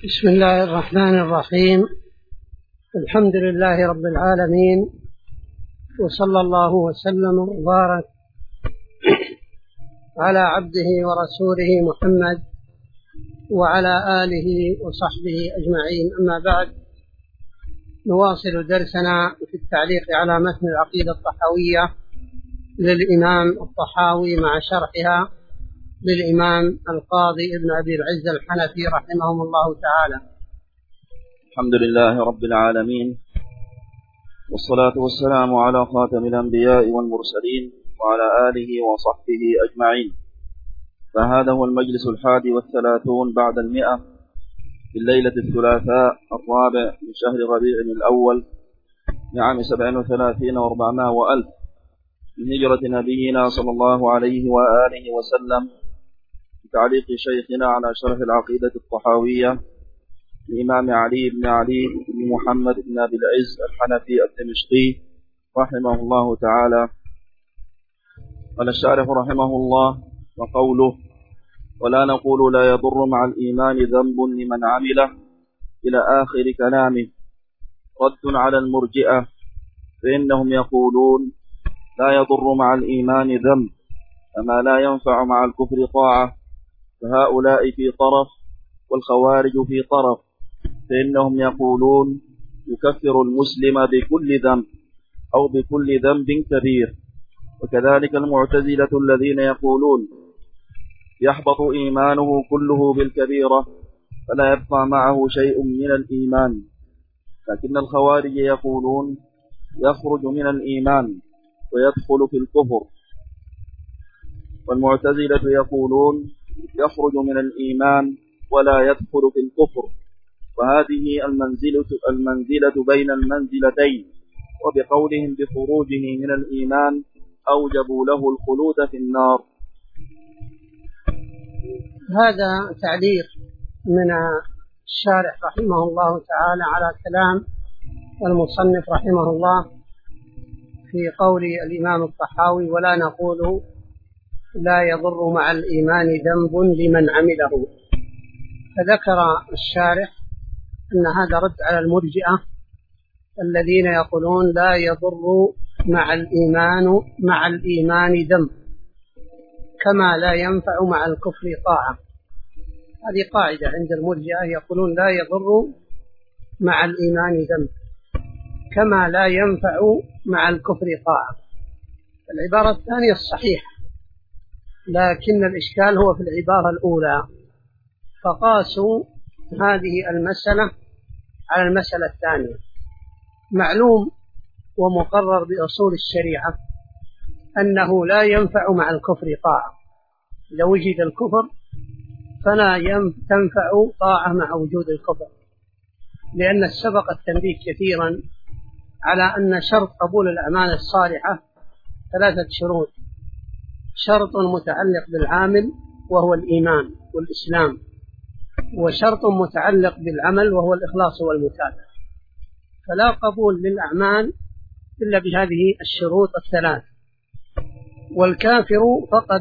بسم الله الرحمن الرحيم. الحمد لله رب العالمين، وصلى الله وسلم وبارك على عبده ورسوله محمد وعلى آله وصحبه أجمعين. أما بعد، نواصل درسنا في التعليق على متن العقيدة الطحاوية للإمام الطحاوي مع شرحها للإمام القاضي ابن أبي العز الحنفي رحمهم الله تعالى. الحمد لله رب العالمين، والصلاة والسلام على خاتم الأنبياء والمرسلين وعلى آله وصحبه أجمعين. فهذا هو المجلس 31 بعد 100 في الليلة الثلاثاء 4 من شهر ربيع الأول لعام 37 و400 وألف من هجرة نبينا صلى الله عليه وآله وسلم، تعليق شيخنا على شرح العقيدة الطحاوية الإمام علي بن محمد بن أبي العز الحنفي الدمشقي رحمه الله تعالى. قال الشارح رحمه الله: وقوله: ولا نقول لا يضر مع الإيمان ذنب لمن عمله، إلى آخر كلامه، رد على المرجئة، فإنهم يقولون لا يضر مع الإيمان ذنب كما لا ينفع مع الكفر طاعة، فهؤلاء في طرف والخوارج في طرف، فإنهم يقولون يكفر المسلم بكل ذنب أو بكل ذنب كبير. وكذلك المعتزلة الذين يقولون يحبط إيمانه كله بالكبيرة فلا يبقى معه شيء من الإيمان. لكن الخوارج يقولون يخرج من الإيمان ويدخل في الكفر، والمعتزلة يقولون يخرج من الإيمان ولا يدخل في الكفر. وهذه المنزلة بين المنزلتين، وبقولهم بخروجه من الإيمان أوجبوا له الخلود في النار. هذا تعليق من الشارح رحمه الله تعالى على كلام المصنف رحمه الله في قول الإمام الطحاوي: ولا نقول لا يضر مع الإيمان ذنب لمن عمله. فذكر الشارح أن هذا رد على المرجئة الذين يقولون لا يضر مع الإيمان ذنب كما لا ينفع مع الكفر طاعة. هذه قاعدة عند المرجئة، يقولون لا يضر مع الإيمان ذنب كما لا ينفع مع الكفر طاعة. العبارة الثانية الصحيحة، لكن الإشكال هو في العبارة الأولى، فقاسوا هذه المسألة على المسألة الثانية. معلوم ومقرر بأصول الشريعة أنه لا ينفع مع الكفر طاعة. إذا وجد الكفر فلا تنفع طاعة مع وجود الكفر، لأن سبق التنبيه كثيرا على أن شرط قبول الأعمال الصالحة 3 شروط: شرط متعلق بالعامل وهو الإيمان والإسلام، وشرط متعلق بالعمل وهو الإخلاص والمتابعة. فلا قبول للأعمال إلا بهذه الشروط ال3. والكافر فقد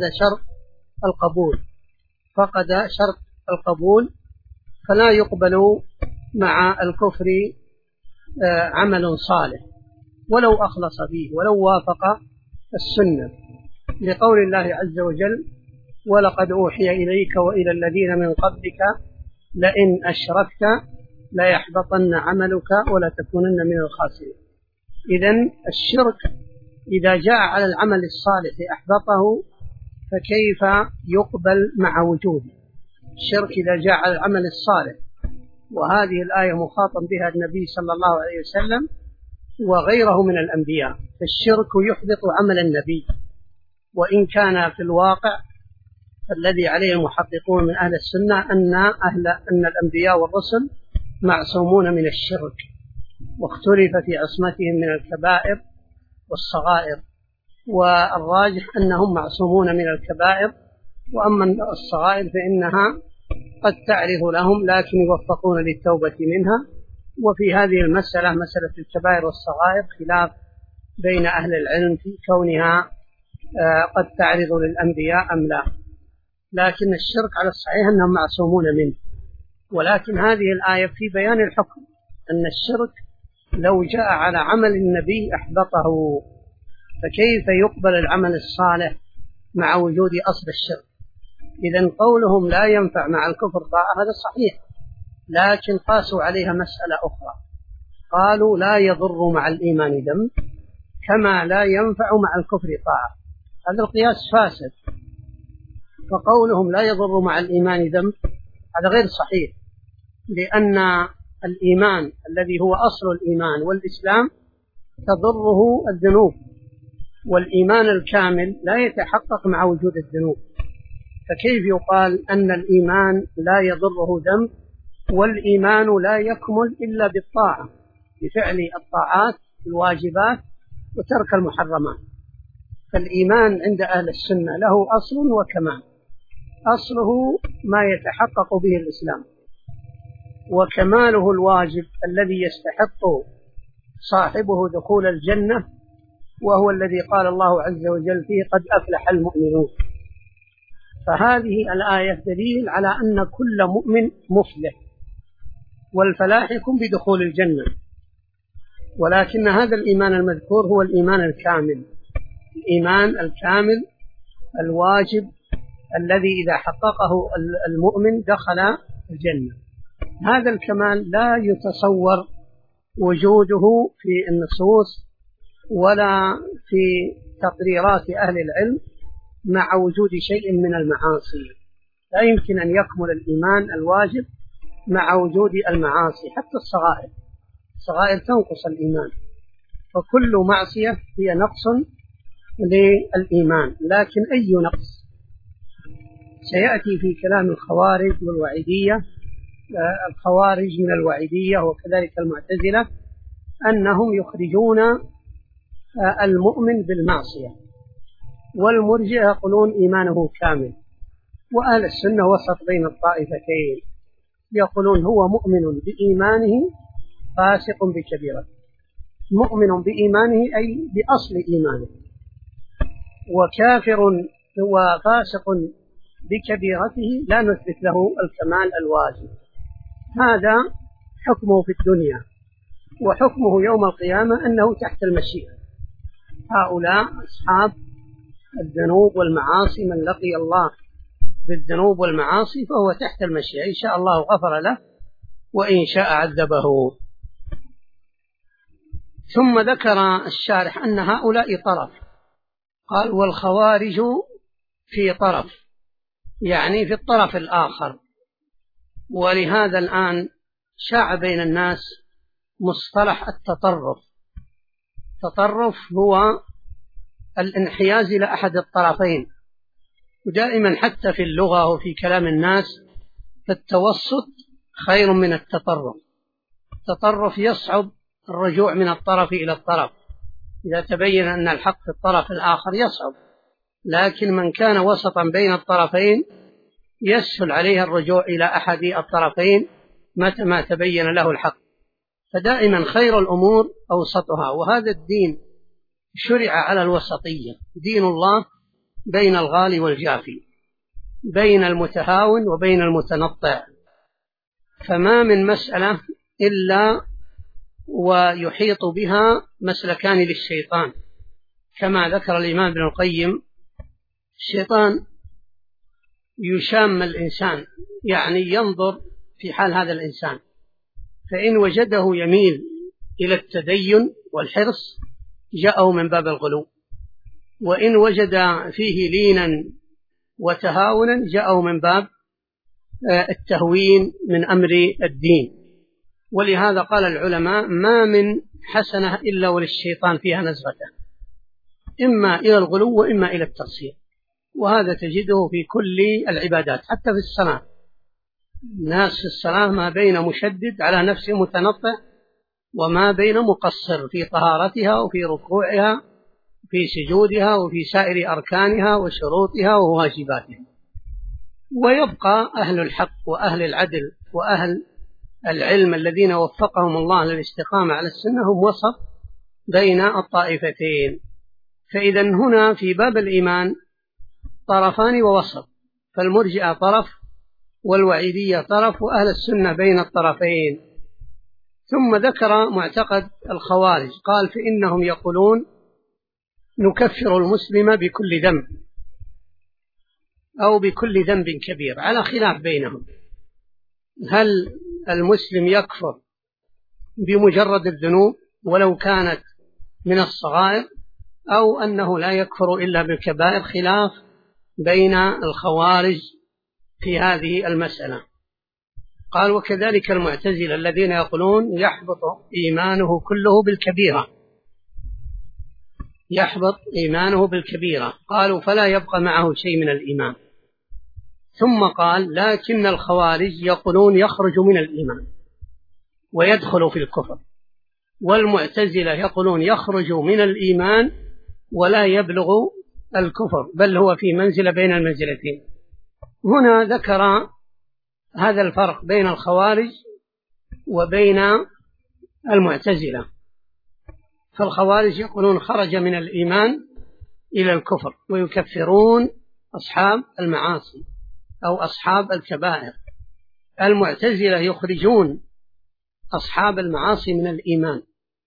شرط القبول، فلا يقبل مع الكفر عمل صالح ولو أخلص فيه ولو وافق السنة، لقول الله عز وجل: ولقد أوحي إليك وإلى الذين من قبلك لئن أشركت ليحبطن عملك ولتكونن من الخاسرين. إذن الشرك إذا جاء على العمل الصالح أحبطه، فكيف يقبل مع وجوده؟ الشرك إذا جاء على العمل الصالح، وهذه الآية مخاطب بها النبي صلى الله عليه وسلم وغيره من الأنبياء، فالشرك يحبط عمل النبي. وإن كان في الواقع الذي عليه المحققون من أهل السنة أن الأنبياء والرسل معصومون من الشرك، واختلف في عصمتهم من الكبائر والصغائر، والراجح أنهم معصومون من الكبائر، وأما الصغائر فإنها قد تعرض لهم لكن يوفقون للتوبة منها. وفي هذه المسألة، مسألة الكبائر والصغائر، خلاف بين أهل العلم في كونها قد تعرض للأنبياء أم لا، لكن الشرك على الصحيح أنهم معصومون منه. ولكن هذه الآية في بيان الحكم أن الشرك لو جاء على عمل النبي أحبطه، فكيف يقبل العمل الصالح مع وجود أصل الشرك؟ إذن قولهم لا ينفع مع الكفر طاعة هذا صحيح، لكن قاسوا عليها مسألة أخرى، قالوا لا يضر مع الإيمان ذنب كما لا ينفع مع الكفر طاعة. هذا القياس فاسد، فقولهم لا يضر مع الإيمان ذنب هذا غير صحيح، لأن الإيمان الذي هو أصل الإيمان والإسلام تضره الذنوب، والإيمان الكامل لا يتحقق مع وجود الذنوب، فكيف يقال أن الإيمان لا يضره ذنب والإيمان لا يكمل إلا بالطاعة، بفعل الطاعات الواجبات وترك المحرمات؟ فالإيمان عند أهل السنة له أصل وكمال، أصله ما يتحقق به الإسلام، وكماله الواجب الذي يستحق صاحبه دخول الجنة، وهو الذي قال الله عز وجل فيه قد أفلح المؤمنون. فهذه الآية دليل على أن كل مؤمن مفلح، والفلاح يكون بدخول الجنة، ولكن هذا الإيمان المذكور هو الإيمان الكامل، الإيمان الكامل الواجب الذي إذا حققه المؤمن دخل الجنة. هذا الكمال لا يتصور وجوده في النصوص ولا في تقريرات أهل العلم مع وجود شيء من المعاصي. لا يمكن أن يكمل الإيمان الواجب مع وجود المعاصي، حتى الصغائر تنقص الإيمان، فكل معصية هي نقص للإيمان. لكن أي نقص؟ سيأتي في كلام الخوارج والوعيدية، الخوارج من الوعيدية وكذلك المعتزلة، أنهم يخرجون المؤمن بالمعصية، والمرجئة يقولون إيمانه كامل، وأهل السنة وسط بين الطائفتين، يقولون هو مؤمن بإيمانه فاسق بكبيرته، مؤمن بإيمانه أي بأصل إيمانه، وكافر وفاسق بكبيرته لا نثبت له الكمال الواجب. هذا حكمه في الدنيا، وحكمه يوم القيامة أنه تحت المشيئة. هؤلاء أصحاب الذنوب والمعاصي، من لقي الله بالذنوب والمعاصي فهو تحت المشيئة، إن شاء الله غفر له وإن شاء عذبه. ثم ذكر الشارح أن هؤلاء طرف، قال والخوارج في طرف، يعني في الطرف الآخر. ولهذا الآن شاع بين الناس مصطلح التطرف. التطرف هو الانحياز إلى أحد الطرفين، ودائما حتى في اللغة وفي كلام الناس فالتوسط خير من التطرف. التطرف يصعب الرجوع من الطرف إلى الطرف، إذا تبين أن الحق في الطرف الآخر يصعب، لكن من كان وسطا بين الطرفين يسهل عليه الرجوع إلى أحد الطرفين متى ما تبين له الحق. فدائما خير الأمور أوسطها، وهذا الدين شرع على الوسطية، دين الله بين الغالي والجافي، بين المتهاون وبين المتنطع، فما من مسألة إلا ويحيط بها مسلكان للشيطان، كما ذكر الإمام ابن القيم. الشيطان يشام الإنسان، يعني ينظر في حال هذا الإنسان، فإن وجده يميل إلى التدين والحرص جاءه من باب الغلو، وإن وجد فيه لينا وتهاونا جاءه من باب التهوين من أمر الدين. ولهذا قال العلماء ما من حسنة إلا وللشيطان فيها نزغته، إما إلى الغلو وإما إلى التقصير، وهذا تجده في كل العبادات، حتى في الصلاة. الناس في الصلاة ما بين مشدد على نفسه متنطع، وما بين مقصر في طهارتها وفي ركوعها في سجودها وفي سائر أركانها وشروطها وواجباتها. ويبقى أهل الحق وأهل العدل وأهل العلم الذين وفقهم الله للاستقامة على السنة هم وسط بين الطائفتين. فإذا هنا في باب الإيمان طرفان ووسط، فالمرجئة طرف والوعيدية طرف، وأهل السنة بين الطرفين. ثم ذكر معتقد الخوارج، قال فإنهم يقولون نكفر المسلم بكل ذنب أو بكل ذنب كبير، على خلاف بينهم، هل المسلم يكفر بمجرد الذنوب ولو كانت من الصغائر، أو أنه لا يكفر إلا بالكبائر، خلاف بين الخوارج في هذه المسألة. قال وكذلك المعتزلة الذين يقولون يحبط إيمانه كله بالكبيرة، يحبط إيمانه بالكبيرة، قالوا فلا يبقى معه شيء من الإيمان. ثم قال لكن الخوارج يقولون يخرج من الإيمان ويدخل في الكفر، والمعتزلة يقولون يخرج من الإيمان ولا يبلغ الكفر، بل هو في منزلة بين المنزلتين. هنا ذكر هذا الفرق بين الخوارج وبين المعتزلة. فالخوارج يقولون خرج من الإيمان إلى الكفر، ويكفرون أصحاب المعاصي أو أصحاب الكبائر. المعتزلة يخرجون أصحاب المعاصي من الإيمان،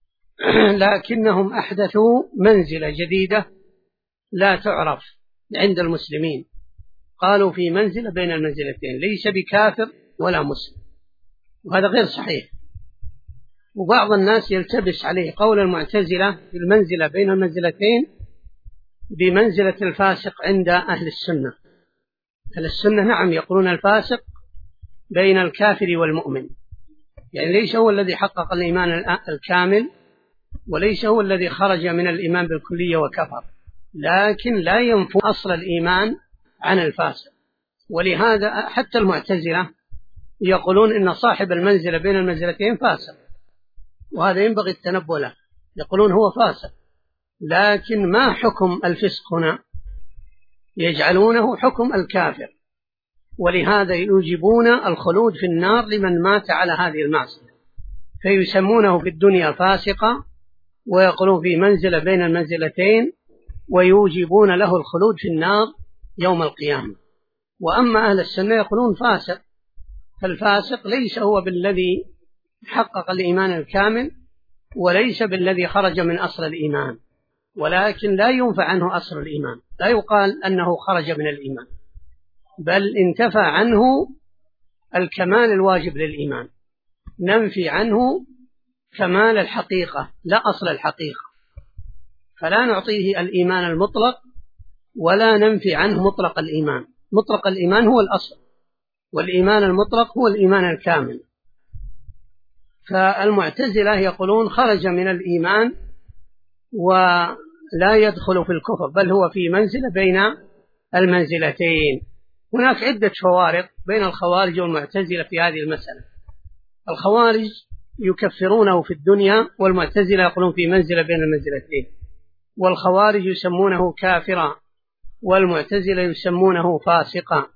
لكنهم أحدثوا منزلة جديدة لا تعرف عند المسلمين، قالوا في منزلة بين المنزلتين، ليس بكافر ولا مسلم، وهذا غير صحيح. وبعض الناس يلتبس عليه قول المعتزلة في المنزلة بين المنزلتين بمنزلة الفاسق عند أهل السنة. أهل السنة نعم يقولون الفاسق بين الكافر والمؤمن، يعني ليس هو الذي حقق الإيمان الكامل، وليس هو الذي خرج من الإيمان بالكلية وكفر، لكن لا ينفي أصل الإيمان عن الفاسق. ولهذا حتى المعتزلة يقولون إن صاحب المنزلة بين المنزلتين فاسق، وهذا ينبغي التنبؤ له، يقولون هو فاسق، لكن ما حكم الفسق هنا؟ يجعلونه حكم الكافر، ولهذا يوجبون الخلود في النار لمن مات على هذه المعصية، فيسمونه في الدنيا فاسقا، ويقولون في منزلة بين المنزلتين، ويوجبون له الخلود في النار يوم القيامة. وأما أهل السنة يقولون فاسق، فالفاسق ليس هو بالذي حقق الإيمان الكامل، وليس بالذي خرج من أصل الإيمان، ولكن لا ينفى عنه أصل الإيمان، لا يقال أنه خرج من الإيمان، بل انتفى عنه الكمال الواجب للإيمان، ننفي عنه كمال الحقيقة لا أصل الحقيقة، فلا نعطيه الإيمان المطلق ولا ننفي عنه مطلق الإيمان. مطلق الإيمان هو الأصل، والإيمان المطلق هو الإيمان الكامل. فالمعتزلة يقولون خرج من الإيمان ولا يدخل في الكفر، بل هو في منزلة بين المنزلتين. هناك عدة فوارق بين الخوارج والمعتزلة في هذه المسألة. الخوارج يكفرونه في الدنيا، والمعتزلة يقولون في منزلة بين المنزلتين، والخوارج يسمونه كافرا، والمعتزلة يسمونه فاسقا.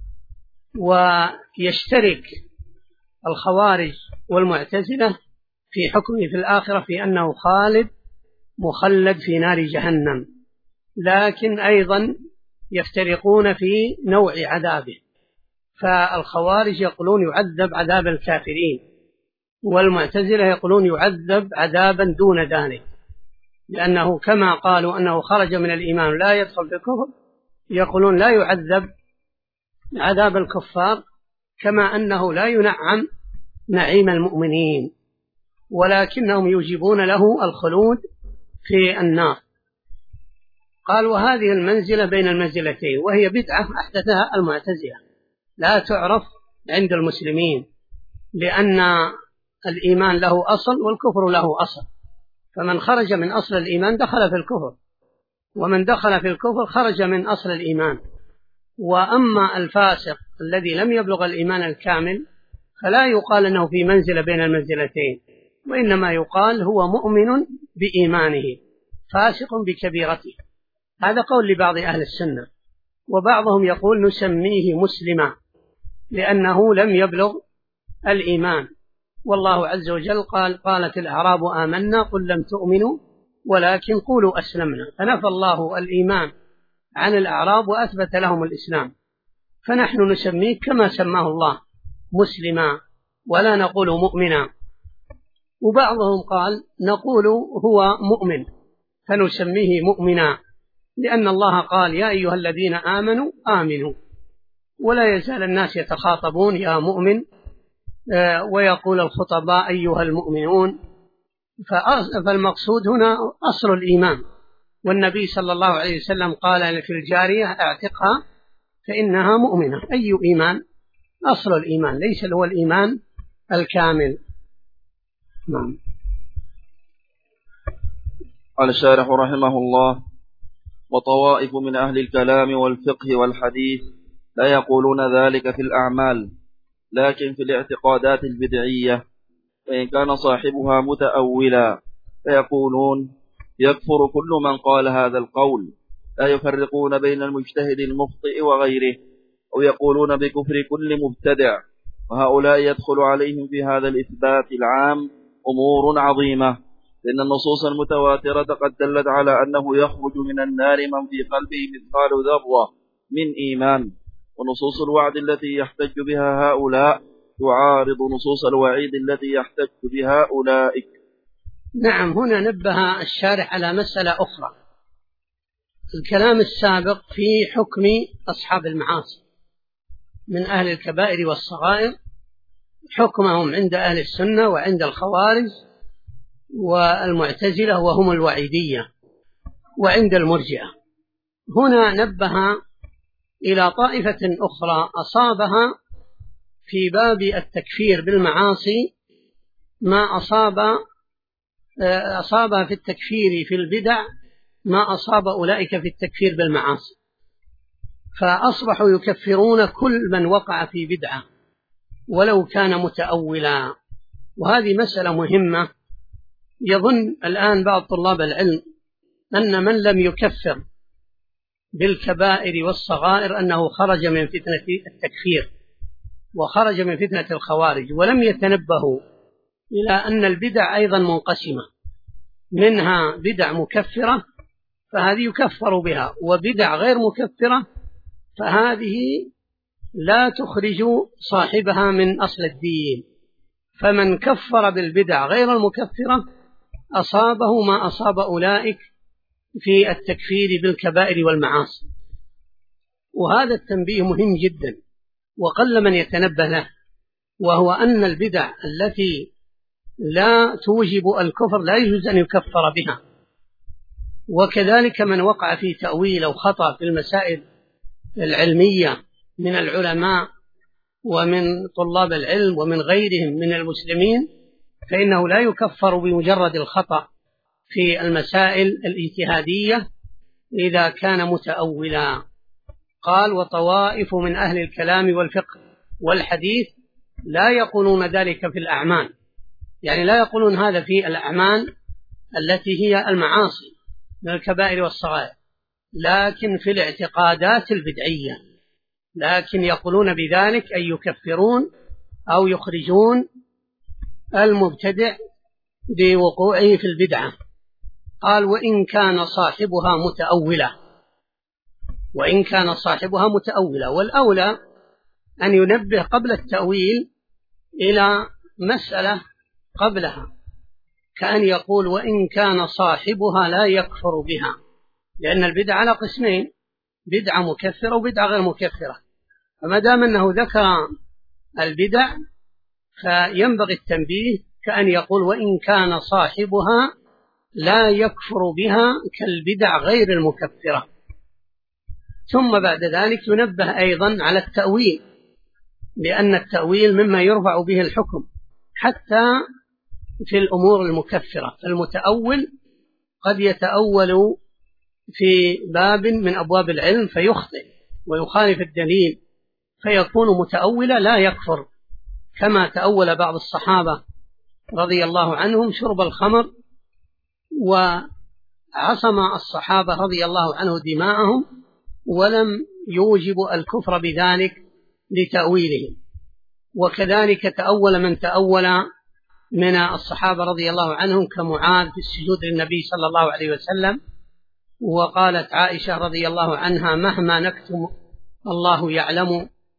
ويشترك الخوارج والمعتزلة في حكمه في الآخرة في أنه خالد مخلد في نار جهنم، لكن أيضا يفترقون في نوع عذابه. فالخوارج يقولون يعذب عذاب الكافرين، والمعتزلة يقولون يعذب عذابا دون ذلك، لأنه كما قالوا أنه خرج من الإيمان لا يدخل في الكفر، يقولون لا يعذب عذاب الكفار، كما أنه لا ينعم نعيم المؤمنين، ولكنهم يوجبون له الخلود في النار. قال وهذه المنزلة بين المنزلتين، وهي بدعة أحدثها المعتزلة لا تعرف عند المسلمين، لأن الإيمان له أصل والكفر له أصل، فمن خرج من أصل الإيمان دخل في الكفر، ومن دخل في الكفر خرج من أصل الإيمان. وأما الفاسق الذي لم يبلغ الإيمان الكامل فلا يقال أنه في منزلة بين المنزلتين، وإنما يقال هو مؤمن بإيمانه فاسق بكبيرته. هذا قول لبعض أهل السنة، وبعضهم يقول نسميه مسلما لأنه لم يبلغ الإيمان. والله عز وجل قالت الأعراب آمنا قل لم تؤمنوا ولكن قولوا أسلمنا، فنفى الله الإيمان عن الأعراب وأثبت لهم الإسلام. فنحن نسميه كما سماه الله مسلما ولا نقول مؤمنا. وبعضهم قال نقول هو مؤمن فنسميه مؤمنا، لأن الله قال يا أيها الذين آمنوا آمنوا، ولا يزال الناس يتخاطبون يا مؤمن، ويقول الخطباء أيها المؤمنون. فالمقصود هنا أصل الإيمان، والنبي صلى الله عليه وسلم قال في الجارية اعتقها فإنها مؤمنة. أي إيمان؟ أصل الإيمان، ليس هو الإيمان الكامل. نعم. قال الشارح رحمه الله: وطوائف من أهل الكلام والفقه والحديث لا يقولون ذلك في الأعمال، لكن في الاعتقادات البدعية، وإن كان صاحبها متأولا فيقولون يكفر كل من قال هذا القول، لا يفرقون بين المجتهد المخطئ وغيره، أو يقولون بكفر كل مبتدع، وهؤلاء يدخل عليهم في هذا الإثبات العام أمور عظيمة، لأن النصوص المتواترة قد دلت على أنه يخرج من النار من في قلبه مثقال ذرة من إيمان، ونصوص الوعد التي يحتج بها هؤلاء تعارض نصوص الوعيد التي يحتج بها أولئك. نعم. هنا نبه الشارح على مسألة أخرى. الكلام السابق في حكم أصحاب المعاصي من أهل الكبائر والصغائر، حكمهم عند أهل السنة وعند الخوارج والمعتزلة وهم الوعيدية، وعند المرجئة. هنا نبه إلى طائفة أخرى أصابها في باب التكفير بالمعاصي ما أصابها في التكفير في البدع ما أصاب أولئك في التكفير بالمعاصي، فأصبحوا يكفرون كل من وقع في بدعة ولو كان متأولا. وهذه مسألة مهمة. يظن الآن بعض طلاب العلم أن من لم يكفر بالكبائر والصغائر أنه خرج من فتنة التكفير وخرج من فتنة الخوارج، ولم يتنبهوا إلى أن البدع أيضا منقسمة، منها بدع مكفرة فهذه يكفر بها، وبدع غير مكفرة فهذه لا تخرج صاحبها من أصل الدين. فمن كفر بالبدع غير المكفرة أصابه ما أصاب أولئك في التكفير بالكبائر والمعاصي. وهذا التنبيه مهم جدا وقل من يتنبه له، وهو أن البدع التي لا توجب الكفر لا يجوز أن يكفر بها. وكذلك من وقع في تأويل أو خطأ في المسائل العلمية من العلماء ومن طلاب العلم ومن غيرهم من المسلمين فإنه لا يكفر بمجرد الخطأ في المسائل الاجتهادية إذا كان متأولا. قال وطوائف من أهل الكلام والفقه والحديث لا يقولون ذلك في الأعمال، يعني لا يقولون هذا في الأعمال التي هي المعاصي من الكبائر والصغائر، لكن في الاعتقادات البدعية، لكن يقولون بذلك أن يكفرون أو يخرجون المبتدع بوقوعه في البدعة. قال وإن كان صاحبها متأولة، والأولى أن ينبه قبل التأويل إلى مسألة قبلها، كأن يقول وإن كان صاحبها لا يكفر بها، لأن البدعة على قسمين، بدعة مكفرة وبدعة غير مكفرة. فما دام أنه ذكر البدع فينبغي التنبيه كأن يقول وإن كان صاحبها لا يكفر بها كالبدع غير المكفرة. ثم بعد ذلك ينبه أيضا على التأويل، لأن التأويل مما يرفع به الحكم حتى في الأمور المكفرة. فالمتأول قد يتأول في باب من أبواب العلم فيخطئ ويخالف الدليل فيكون متأولا لا يكفر، كما تأول بعض الصحابة رضي الله عنهم شرب الخمر، وعصم الصحابة رضي الله عنه دماءهم ولم يوجب الكفر بذلك لتأويلهم. وكذلك تأول من تأول من الصحابة رضي الله عنهم كمعاذ في السجود للنبي صلى الله عليه وسلم، وقالت عائشة رضي الله عنها مهما نكتم الله يعلم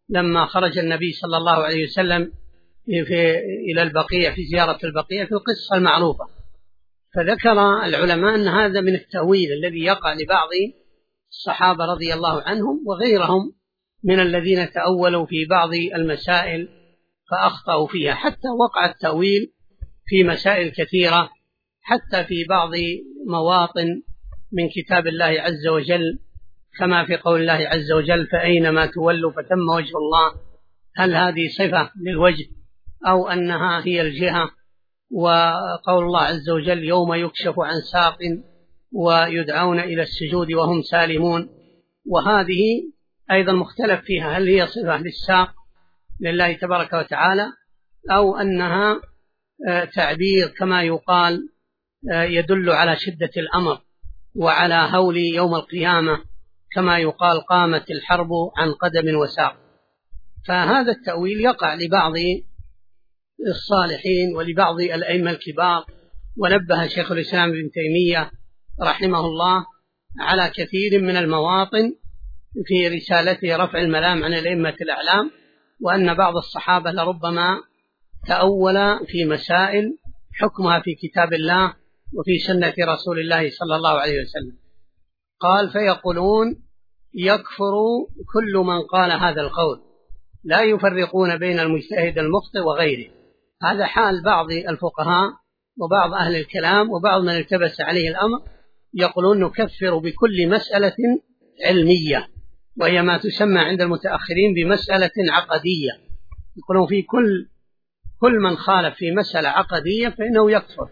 لما خرج النبي صلى الله عليه وسلم إلى البقيع في زيارة البقيع في القصة المعروفة. فذكر العلماء أن هذا من التأويل الذي يقع لبعض الصحابة رضي الله عنهم وغيرهم من الذين تأولوا في بعض المسائل فأخطأوا فيها، حتى وقع التأويل في مسائل كثيرة، حتى في بعض مواطن من كتاب الله عز وجل، كما في قول الله عز وجل فأينما تولوا فثم وجه الله. هل هذه صفة للوجه أو أنها هي الجهة؟ وقول الله عز وجل يوم يكشف عن ساق ويدعون إلى السجود وهم سالمون، وهذه أيضا مختلف فيها، هل هي صفة للساق لله تبارك وتعالى أو أنها تعبير كما يقال يدل على شدة الأمر وعلى هول يوم القيامة، كما يقال قامت الحرب عن قدم وساق. فهذا التأويل يقع لبعض الصالحين ولبعض الأئمة الكبار، ونبه شيخ الإسلام ابن تيمية رحمه الله على كثير من المواطن في رسالته رفع الملام عن الأئمة الأعلام، وأن بعض الصحابة لربما تأول في مسائل حكمها في كتاب الله وفي سنة رسول الله صلى الله عليه وسلم. قال فيقولون يكفر كل من قال هذا القول، لا يفرقون بين المجتهد المخطئ وغيره. هذا حال بعض الفقهاء وبعض أهل الكلام وبعض من التبس عليه الأمر، يقولون نكفر بكل مسألة علمية، وهي ما تسمى عند المتأخرين بمسألة عقدية. يقولون في كل من خالف في مسألة عقدية فإنه يكفر.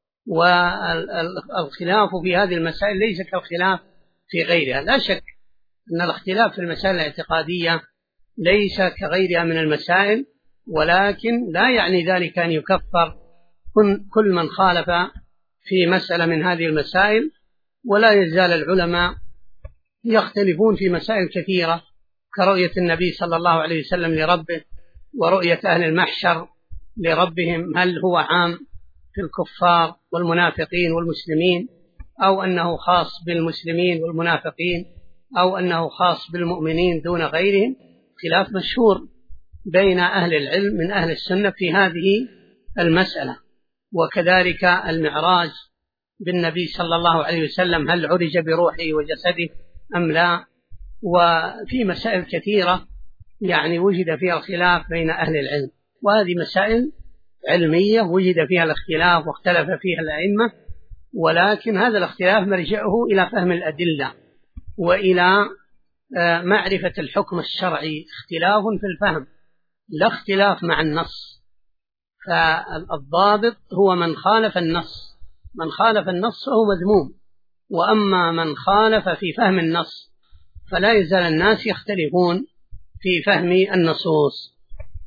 والخلاف في هذه المسائل ليس كالخلاف في غيرها. لا شك أن الاختلاف في المسائل الاعتقادية ليس كغيرها من المسائل، ولكن لا يعني ذلك أن يكفر كل من خالف في مسألة من هذه المسائل. ولا يزال العلماء يختلفون في مسائل كثيرة، كرؤية النبي صلى الله عليه وسلم لربه، ورؤية أهل المحشر لربهم، هل هو عام في الكفار والمنافقين والمسلمين، أو أنه خاص بالمسلمين والمنافقين، أو أنه خاص بالمؤمنين دون غيرهم. خلاف مشهور بين أهل العلم من أهل السنة في هذه المسألة. وكذلك المعراج بالنبي صلى الله عليه وسلم، هل عرج بروحه وجسده أم لا؟ وفي مسائل كثيرة يعني وجد فيها الخلاف بين أهل العلم، وهذه مسائل علمية وجد فيها الاختلاف واختلف فيها الأئمة، ولكن هذا الاختلاف مرجعه إلى فهم الأدلة وإلى معرفة الحكم الشرعي. اختلاف في الفهم لا اختلاف مع النص. فالضابط هو من خالف النص، من خالف النص هو مذموم. وأما من خالف في فهم النص فلا يزال الناس يختلفون في فهم النصوص.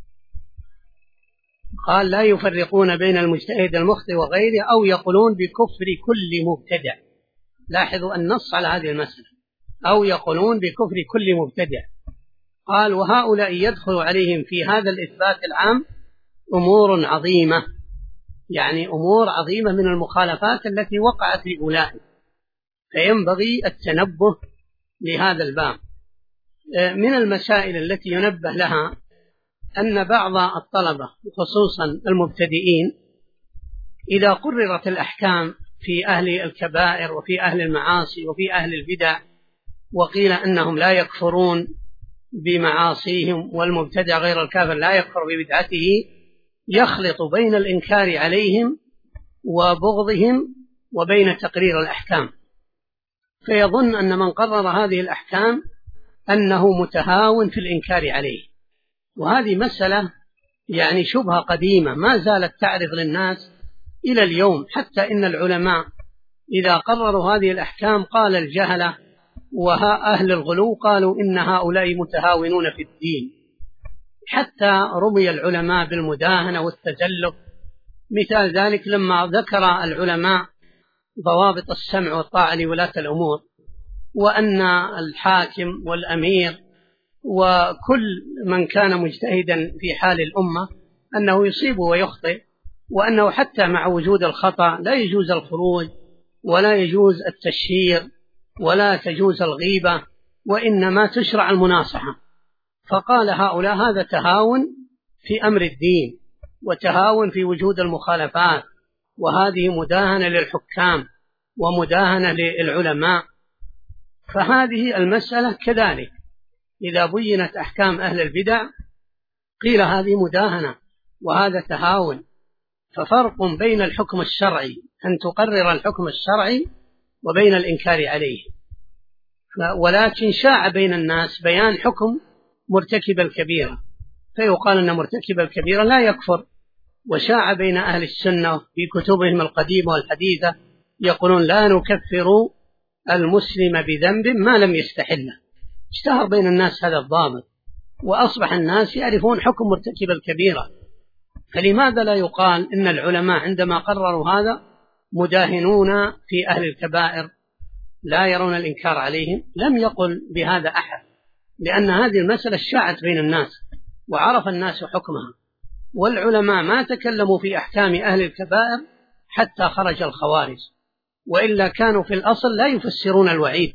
قال لا يفرقون بين المجتهد المخطئ وغيره، أو يقولون بكفر كل مبتدع. لاحظوا النص على هذه المسألة، أو يقولون بكفر كل مبتدع. قال وهؤلاء يدخل عليهم في هذا الإثبات العام أمور عظيمة، يعني أمور عظيمة من المخالفات التي وقعت لأولئك، فينبغي التنبه لهذا الباب. من المسائل التي ينبه لها أن بعض الطلبة خصوصا المبتدئين إذا قررت الأحكام في أهل الكبائر وفي أهل المعاصي وفي أهل البدع، وقيل أنهم لا يكفرون بمعاصيهم والمبتدع غير الكافر لا يكفر ببدعته، يخلط بين الإنكار عليهم وبغضهم وبين تقرير الأحكام، فيظن أن من قرر هذه الأحكام أنه متهاون في الإنكار عليه. وهذه مسألة يعني شبهة قديمة ما زالت تعرض للناس إلى اليوم، حتى إن العلماء إذا قرروا هذه الأحكام قال الجهلة وأهل الغلو قالوا إن هؤلاء متهاونون في الدين، حتى رمي العلماء بالمداهنة والتزلف. مثال ذلك لما ذكر العلماء ضوابط السمع والطاعة لولاة الأمور، وأن الحاكم والأمير وكل من كان مجتهدا في حال الأمة أنه يصيب ويخطئ، وأنه حتى مع وجود الخطأ لا يجوز الخروج ولا يجوز التشهير ولا تجوز الغيبة، وإنما تشرع المناصحة. فقال هؤلاء هذا تهاون في أمر الدين وتهاون في وجود المخالفات، وهذه مداهنة للحكام ومداهنة للعلماء. فهذه المسألة كذلك إذا بينت أحكام أهل البدع قيل هذه مداهنة وهذا تهاون. ففرق بين الحكم الشرعي أن تقرر الحكم الشرعي وبين الإنكار عليه. ولكن شاع بين الناس بيان حكم مرتكب الكبيرة فيقال أن مرتكب الكبيرة لا يكفر، وشاع بين أهل السنة في كتبهم القديمة والحديثة يقولون لا نكفر المسلم بذنب ما لم يستحله. اشتهر بين الناس هذا الضابط وأصبح الناس يعرفون حكم مرتكب الكبيرة. فلماذا لا يقال إن العلماء عندما قرروا هذا مداهنون في أهل الكبائر لا يرون الإنكار عليهم؟ لم يقل بهذا أحد، لأن هذه المسألة شاعت بين الناس وعرف الناس حكمها، والعلماء ما تكلموا في أحكام أهل الكبائر حتى خرج الخوارج، وإلا كانوا في الأصل لا يفسرون الوعيد.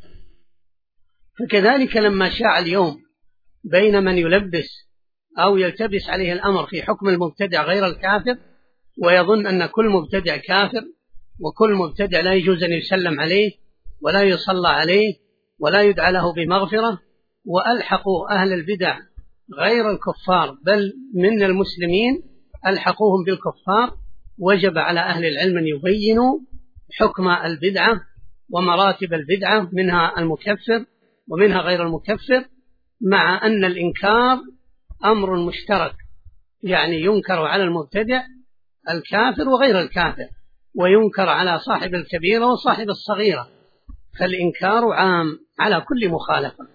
فكذلك لما شاع اليوم بين من يلبس أو يلتبس عليه الأمر في حكم المبتدع غير الكافر ويظن أن كل مبتدع كافر وكل مبتدع لا يجوز أن يسلم عليه ولا يصلى عليه ولا يدعى له بمغفرة، وألحقوا أهل البدع غير الكفار بل من المسلمين ألحقوهم بالكفار. وجب على أهل العلم أن يبينوا حكم البدعة ومراتب البدعة، منها المكفر ومنها غير المكفر، مع أن الإنكار أمر مشترك، يعني ينكر على المبتدع الكافر وغير الكافر، وينكر على صاحب الكبيرة وصاحب الصغيرة. فالإنكار عام على كل مخالفة،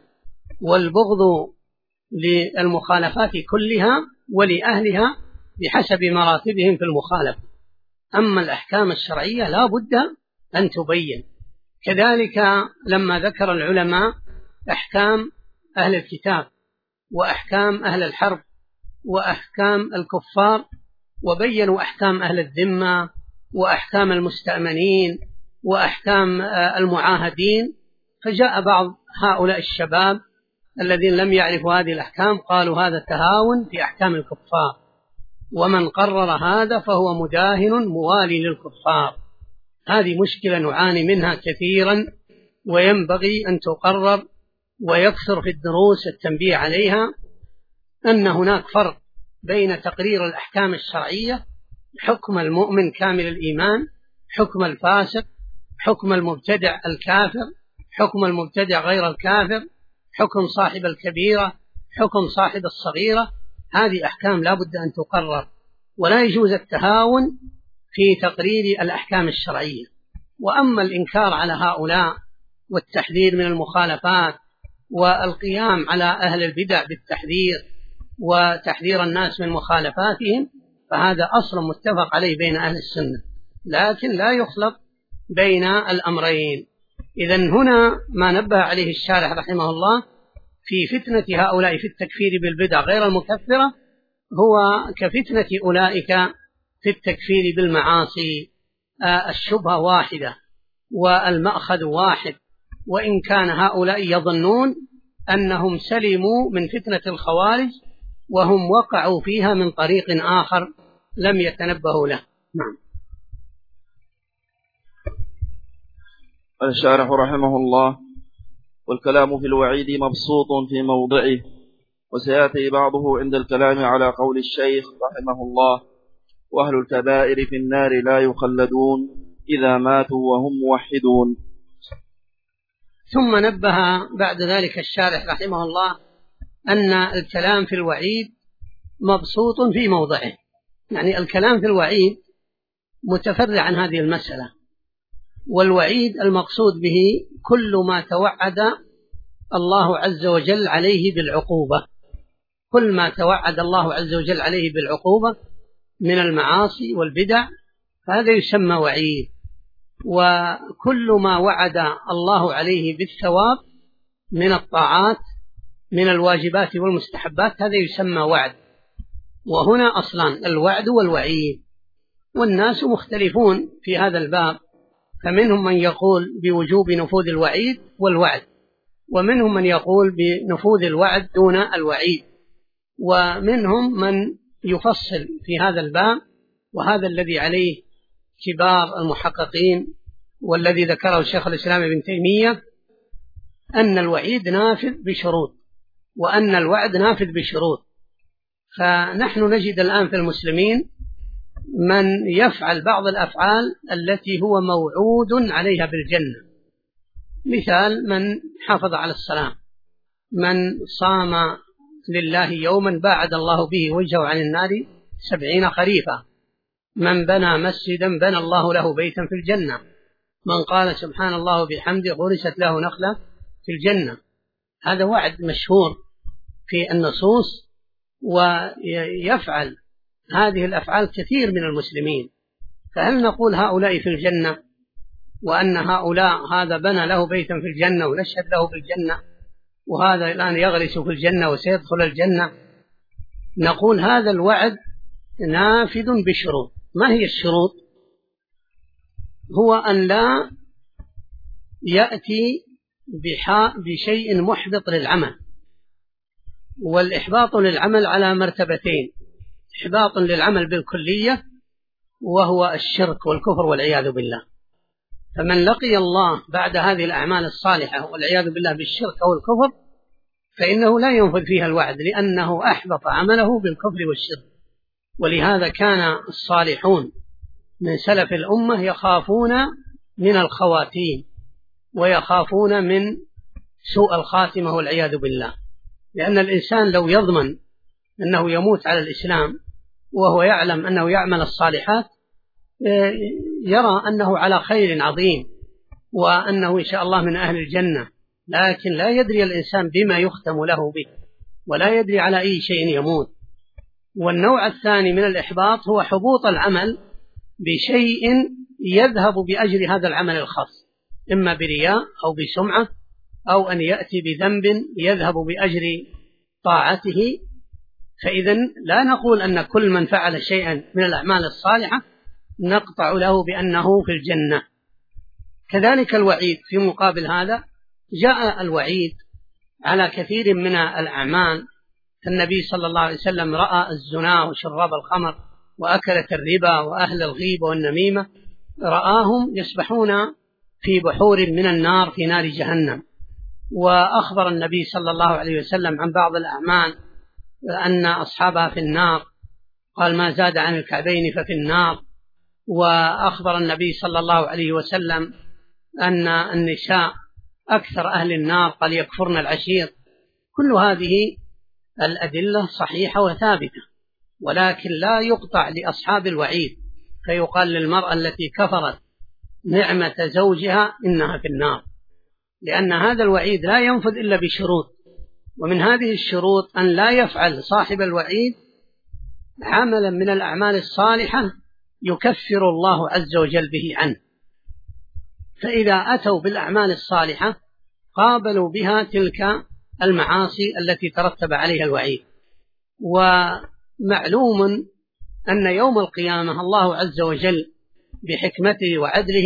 والبغض للمخالفات كلها ولأهلها بحسب مراتبهم في المخالفة. أما الأحكام الشرعية لا بد أن تبين. كذلك لما ذكر العلماء أحكام أهل الكتاب وأحكام أهل الحرب وأحكام الكفار وبينوا أحكام أهل الذمة وأحكام المستأمنين وأحكام المعاهدين، فجاء بعض هؤلاء الشباب الذين لم يعرفوا هذه الأحكام قالوا هذا تهاون في أحكام الكفار، ومن قرر هذا فهو مداهن موالي للكفار. هذه مشكلة نعاني منها كثيرا وينبغي أن تقرر ويكثر في الدروس التنبيه عليها، أن هناك فرق بين تقرير الأحكام الشرعية، حكم المؤمن كامل الإيمان، حكم الفاسق، حكم المبتدع الكافر، حكم المبتدع غير الكافر، حكم صاحب الكبيرة، حكم صاحب الصغيرة. هذه أحكام لا بد أن تقرر، ولا يجوز التهاون في تقرير الأحكام الشرعية. وأما الإنكار على هؤلاء والتحذير من المخالفات والقيام على أهل البدع بالتحذير وتحذير الناس من مخالفاتهم فهذا أصل متفق عليه بين أهل السنة، لكن لا يخلط بين الأمرين. إذن هنا ما نبه عليه الشارح رحمه الله في فتنة هؤلاء في التكفير بالبدع غير المكفرة هو كفتنة أولئك في التكفير بالمعاصي. الشبهة واحدة والمأخذ واحد، وإن كان هؤلاء يظنون أنهم سلموا من فتنة الخوارج وهم وقعوا فيها من طريق آخر لم يتنبهوا له. نعم. الشارح رحمه الله: والكلام في الوعيد مبسوط في موضعه، وسيأتي بعضه عند الكلام على قول الشيخ رحمه الله: وأهل الكبائر في النار لا يخلدون إذا ماتوا وهم موحدون. ثم نبه بعد ذلك الشارح رحمه الله أن الكلام في الوعيد مبسوط في موضعه، يعني الكلام في الوعيد متفرع عن هذه المسألة. والوعيد المقصود به كل ما توعد الله عز وجل عليه بالعقوبة، كل ما توعد الله عز وجل عليه بالعقوبة من المعاصي والبدع فهذا يسمى وعيد، وكل ما وعد الله عليه بالثواب من الطاعات من الواجبات والمستحبات هذا يسمى وعد. وهنا أصلا الوعد والوعيد، والناس مختلفون في هذا الباب، فمنهم من يقول بوجوب نفوذ الوعيد والوعد، ومنهم من يقول بنفوذ الوعد دون الوعيد، ومنهم من يفصل في هذا الباب، وهذا الذي عليه كبار المحققين والذي ذكره شيخ الإسلام ابن تيمية، أن الوعيد نافذ بشروط وأن الوعد نافذ بشروط. فنحن نجد الآن في المسلمين من يفعل بعض الأفعال التي هو موعود عليها بالجنة، مثال من حافظ على الصلاة، من صام لله يوما باعد الله به وجهه عن النار 70 خريفا، من بنى مسجدا بنى الله له بيتا في الجنة، من قال سبحان الله بحمده غرست له نخلة في الجنة. هذا وعد مشهور في النصوص، ويفعل هذه الأفعال كثير من المسلمين. فهل نقول هؤلاء في الجنة، وأن هؤلاء هذا بنى له بيتا في الجنة ونشهد له في الجنة، وهذا الآن يغرس في الجنة وسيدخل الجنة؟ نقول هذا الوعد نافذ بشروط. ما هي الشروط؟ هو أن لا يأتي بشيء محبط للعمل. والإحباط للعمل على مرتبتين: إحباط للعمل بالكلية، وهو الشرك والكفر والعياذ بالله. فمن لقي الله بعد هذه الأعمال الصالحة والعياذ بالله بالشرك أو الكفر، فإنه لا ينفذ فيها الوعد، لأنه أحبط عمله بالكفر والشرك. ولهذا كان الصالحون من سلف الأمة يخافون من الخواتيم، ويخافون من سوء الخاتمة والعياذ بالله. لأن الإنسان لو يضمن أنه يموت على الإسلام وهو يعلم أنه يعمل الصالحات، يرى أنه على خير عظيم، وأنه إن شاء الله من أهل الجنة، لكن لا يدري الإنسان بما يختم له به، ولا يدري على أي شيء يموت. والنوع الثاني من الإحباط هو حبوط العمل بشيء يذهب بأجر هذا العمل الخاص، إما برياء أو بسمعة، أو أن يأتي بذنب يذهب بأجر طاعته. فإذا لا نقول أن كل من فعل شيئا من الأعمال الصالحة نقطع له بأنه في الجنة. كذلك الوعيد في مقابل هذا، جاء الوعيد على كثير من الأعمال. النبي صلى الله عليه وسلم رأى الزنا وشراب الخمر وأكلة الربا وأهل الغيبة والنميمة، رآهم يسبحون في بحور من النار في نار جهنم. وأخبر النبي صلى الله عليه وسلم عن بعض الأعمال أن أصحابها في النار، قال ما زاد عن الكعبين ففي النار. وأخبر النبي صلى الله عليه وسلم أن النساء أكثر أهل النار، قال يكفرن العشير. كل هذه الأدلة صحيحة وثابتة، ولكن لا يقطع لأصحاب الوعيد فيقال للمرأة التي كفرت نعمة زوجها إنها في النار، لأن هذا الوعيد لا ينفذ إلا بشروط. ومن هذه الشروط أن لا يفعل صاحب الوعيد عملا من الأعمال الصالحة يكفر الله عز وجل به عنه. فإذا أتوا بالأعمال الصالحة قابلوا بها تلك المعاصي التي ترتب عليها الوعيد. ومعلوم أن يوم القيامة الله عز وجل بحكمته وعدله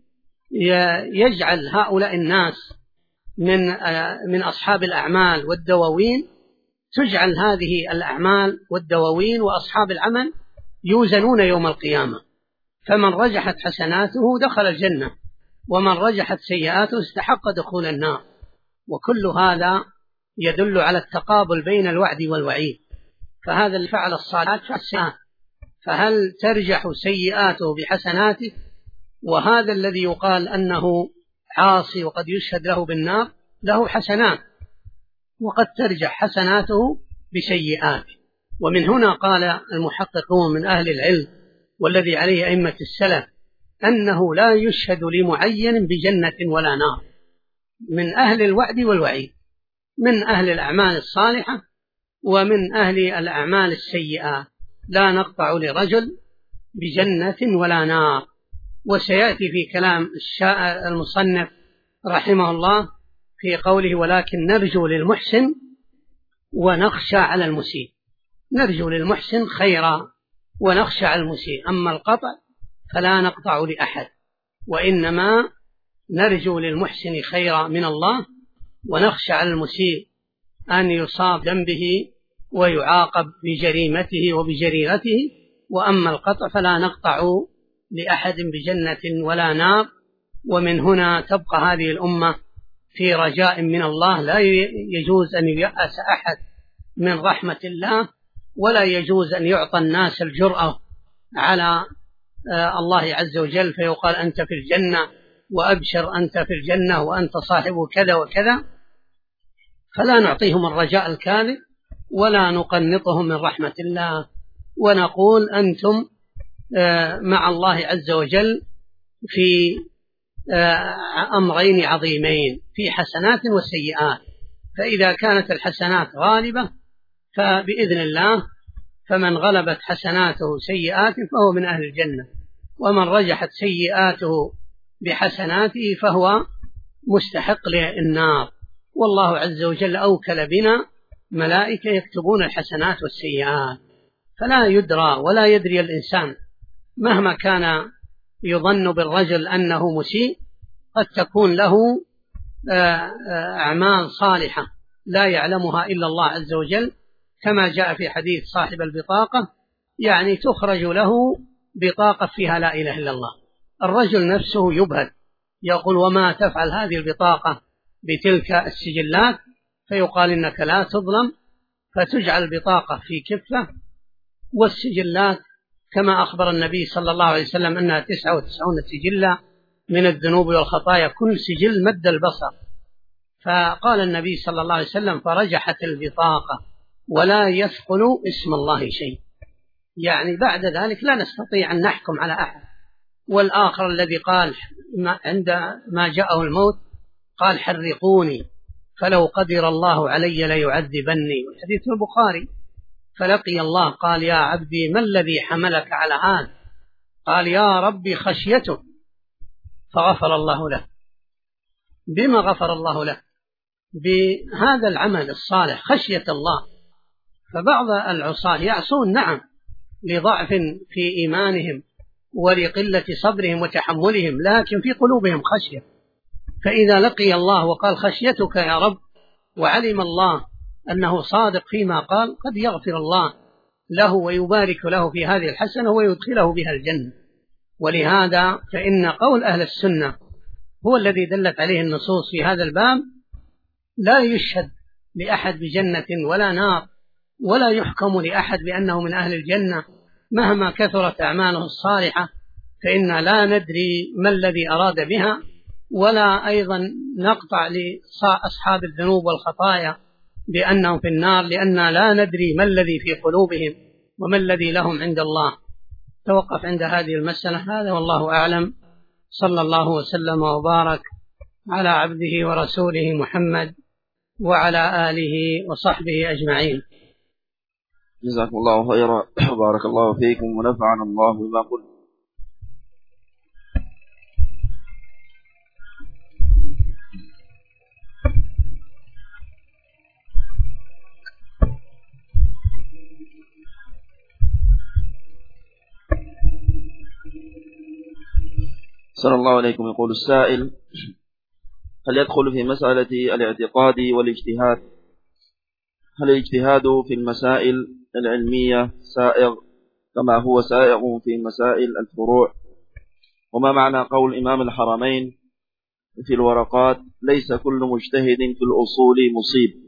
يجعل هؤلاء الناس من أصحاب الأعمال والدواوين، تجعل هذه الأعمال والدواوين وأصحاب العمل يوزنون يوم القيامة، فمن رجحت حسناته دخل الجنة، ومن رجحت سيئاته استحق دخول النار. وكل هذا يدل على التقابل بين الوعد والوعيد. فهذا اللي فعل الصالحات فهل ترجح سيئاته بحسناته؟ وهذا الذي يقال أنه عاصي وقد يشهد له بالنار له حسنات، وقد ترجح حسناته بسيئاته. ومن هنا قال المحققون من أهل العلم والذي عليه أئمة السلف أنه لا يشهد لمعين بجنة ولا نار، من أهل الوعد والوعيد، من أهل الأعمال الصالحة ومن أهل الأعمال السيئة، لا نقطع لرجل بجنة ولا نار. وسيأتي في كلام المصنف رحمه الله في قوله ولكن نرجو للمحسن ونخشى على المسيء. نرجو للمحسن خيرا ونخشى على المسيء، أما القطع فلا نقطع لأحد، وإنما نرجو للمحسن خيرا من الله ونخشى على المسيء أن يصاب ذنبه ويعاقب بجريمته وبجريرته. وأما القطع فلا نقطع لأحد بجنة ولا نار. ومن هنا تبقى هذه الأمة في رجاء من الله، لا يجوز أن ييأس أحد من رحمة الله، ولا يجوز أن يعطى الناس الجرأة على الله عز وجل فيقال أنت في الجنة وأبشر أنت في الجنة وأنت صاحب كذا وكذا، فلا نعطيهم الرجاء الكاذب ولا نقنطهم من رحمة الله، ونقول أنتم مع الله عز وجل في أمرين عظيمين، في حسنات وسيئات. فإذا كانت الحسنات غالبة فبإذن الله، فمن غلبت حسناته سيئاته فهو من أهل الجنة، ومن رجحت سيئاته بحسناته فهو مستحق للنار. والله عز وجل أوكل بنا ملائكة يكتبون الحسنات والسيئات، فلا يدرى ولا يدري الإنسان مهما كان يظن بالرجل أنه مسيء، قد تكون له أعمال صالحة لا يعلمها إلا الله عز وجل، كما جاء في حديث صاحب البطاقة، يعني تخرج له بطاقة فيها لا إله إلا الله. الرجل نفسه يبهت، يقول وما تفعل هذه البطاقة بتلك السجلات؟ فيقال إنك لا تظلم، فتجعل البطاقة في كفة، والسجلات كما أخبر النبي صلى الله عليه وسلم أنها 99 سجلة من الذنوب والخطايا، كل سجل مد البصر. فقال النبي صلى الله عليه وسلم فرجحت البطاقة ولا يثقل اسم الله شيء، يعني بعد ذلك لا نستطيع أن نحكم على أحد. والآخر الذي قال عندما جاءه الموت قال حرقوني فلو قدر الله علي ليعذبني، والحديث في البخاري. فلقي الله قال يا عبدي ما الذي حملك على هذا؟ قال يا ربي خشيته، فغفر الله له. بما غفر الله له؟ بهذا العمل الصالح، خشية الله. فبعض العصاة يعصون نعم لضعف في إيمانهم ولقلة صبرهم وتحملهم، لكن في قلوبهم خشية. فإذا لقي الله وقال خشيتك يا رب، وعلم الله أنه صادق فيما قال، قد يغفر الله له ويبارك له في هذه الحسنة ويدخله بها الجنة. ولهذا فإن قول أهل السنة هو الذي دلت عليه النصوص في هذا الباب، لا يشهد لأحد بجنة ولا نار، ولا يحكم لأحد بأنه من أهل الجنة مهما كثرت أعماله الصالحة، فإن لا ندري ما الذي أراد بها، ولا أيضا نقطع لأصحاب الذنوب والخطايا بأنهم في النار، لأننا لا ندري ما الذي في قلوبهم وما الذي لهم عند الله. توقف عند هذه المسألة. هذا والله أعلم. صلى الله وسلم وبارك على عبده ورسوله محمد وعلى آله وصحبه أجمعين. جزاكم الله خيرا، بارك الله فيكم ونفعنا الله بما قلت. صلى الله عليكم. يقول السائل: هل يدخل في مسألة الاعتقاد والاجتهاد؟ هل الاجتهاد في المسائل العلمية سائغ كما هو سائغ في مسائل الفروع؟ وما معنى قول إمام الحرمين في الورقات: ليس كل مجتهد في الأصول مصيب؟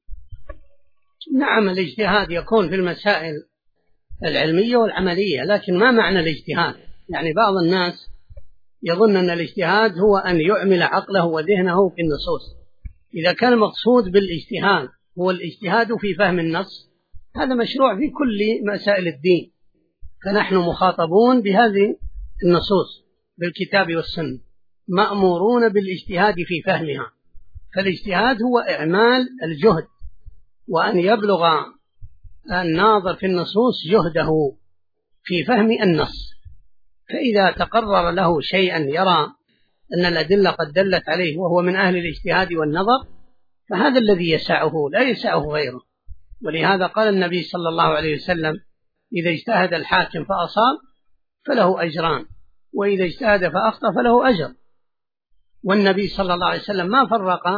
نعم، الاجتهاد يكون في المسائل العلمية والعملية، لكن ما معنى الاجتهاد؟ يعني بعض الناس يظن أن الاجتهاد هو أن يعمل عقله وذهنه في النصوص. إذا كان المقصود بالاجتهاد هو الاجتهاد في فهم النص، هذا مشروع في كل مسائل الدين، فنحن مخاطبون بهذه النصوص بالكتاب والسنة، مأمورون بالاجتهاد في فهمها. فالاجتهاد هو إعمال الجهد، وأن يبلغ الناظر في النصوص جهده في فهم النص. فإذا تقرر له شيئا يرى أن الأدلة قد دلت عليه وهو من أهل الاجتهاد والنظر، فهذا الذي يسعه، لا يسعه غيره. ولهذا قال النبي صلى الله عليه وسلم: إذا اجتهد الحاكم فأصاب فله أجران، وإذا اجتهد فأخطأ فله أجر. والنبي صلى الله عليه وسلم ما فرق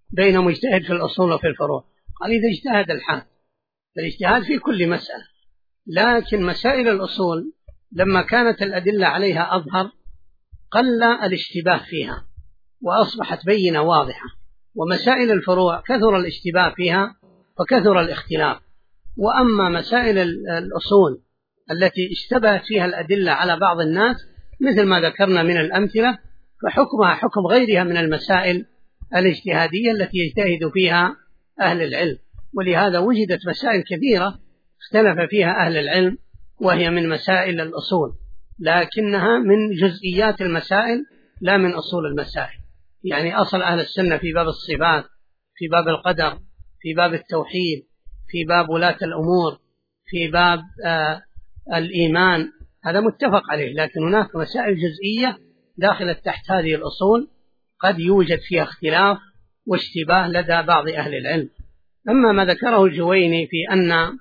بين مجتهد في الأصول وفي الفروع. قال إذا اجتهد الحاكم، فالاجتهاد في كل مسألة، لكن مسائل الأصول لما كانت الأدلة عليها أظهر قل الاشتباه فيها وأصبحت بينة واضحة، ومسائل الفروع كثر الاشتباه فيها فكثر الاختلاف. وأما مسائل الأصول التي اشتبهت فيها الأدلة على بعض الناس مثل ما ذكرنا من الأمثلة فحكمها حكم غيرها من المسائل الاجتهادية التي يجتهد فيها أهل العلم. ولهذا وجدت مسائل كثيرة اختلف فيها أهل العلم وهي من مسائل الأصول، لكنها من جزئيات المسائل لا من أصول المسائل. يعني أصل أهل السنة في باب الصفات، في باب القدر، في باب التوحيد، في باب ولاة الأمور، في باب الإيمان، هذا متفق عليه. لكن هناك مسائل جزئية داخلة تحت هذه الأصول قد يوجد فيها اختلاف واشتباه لدى بعض أهل العلم. أما ما ذكره الجويني في أن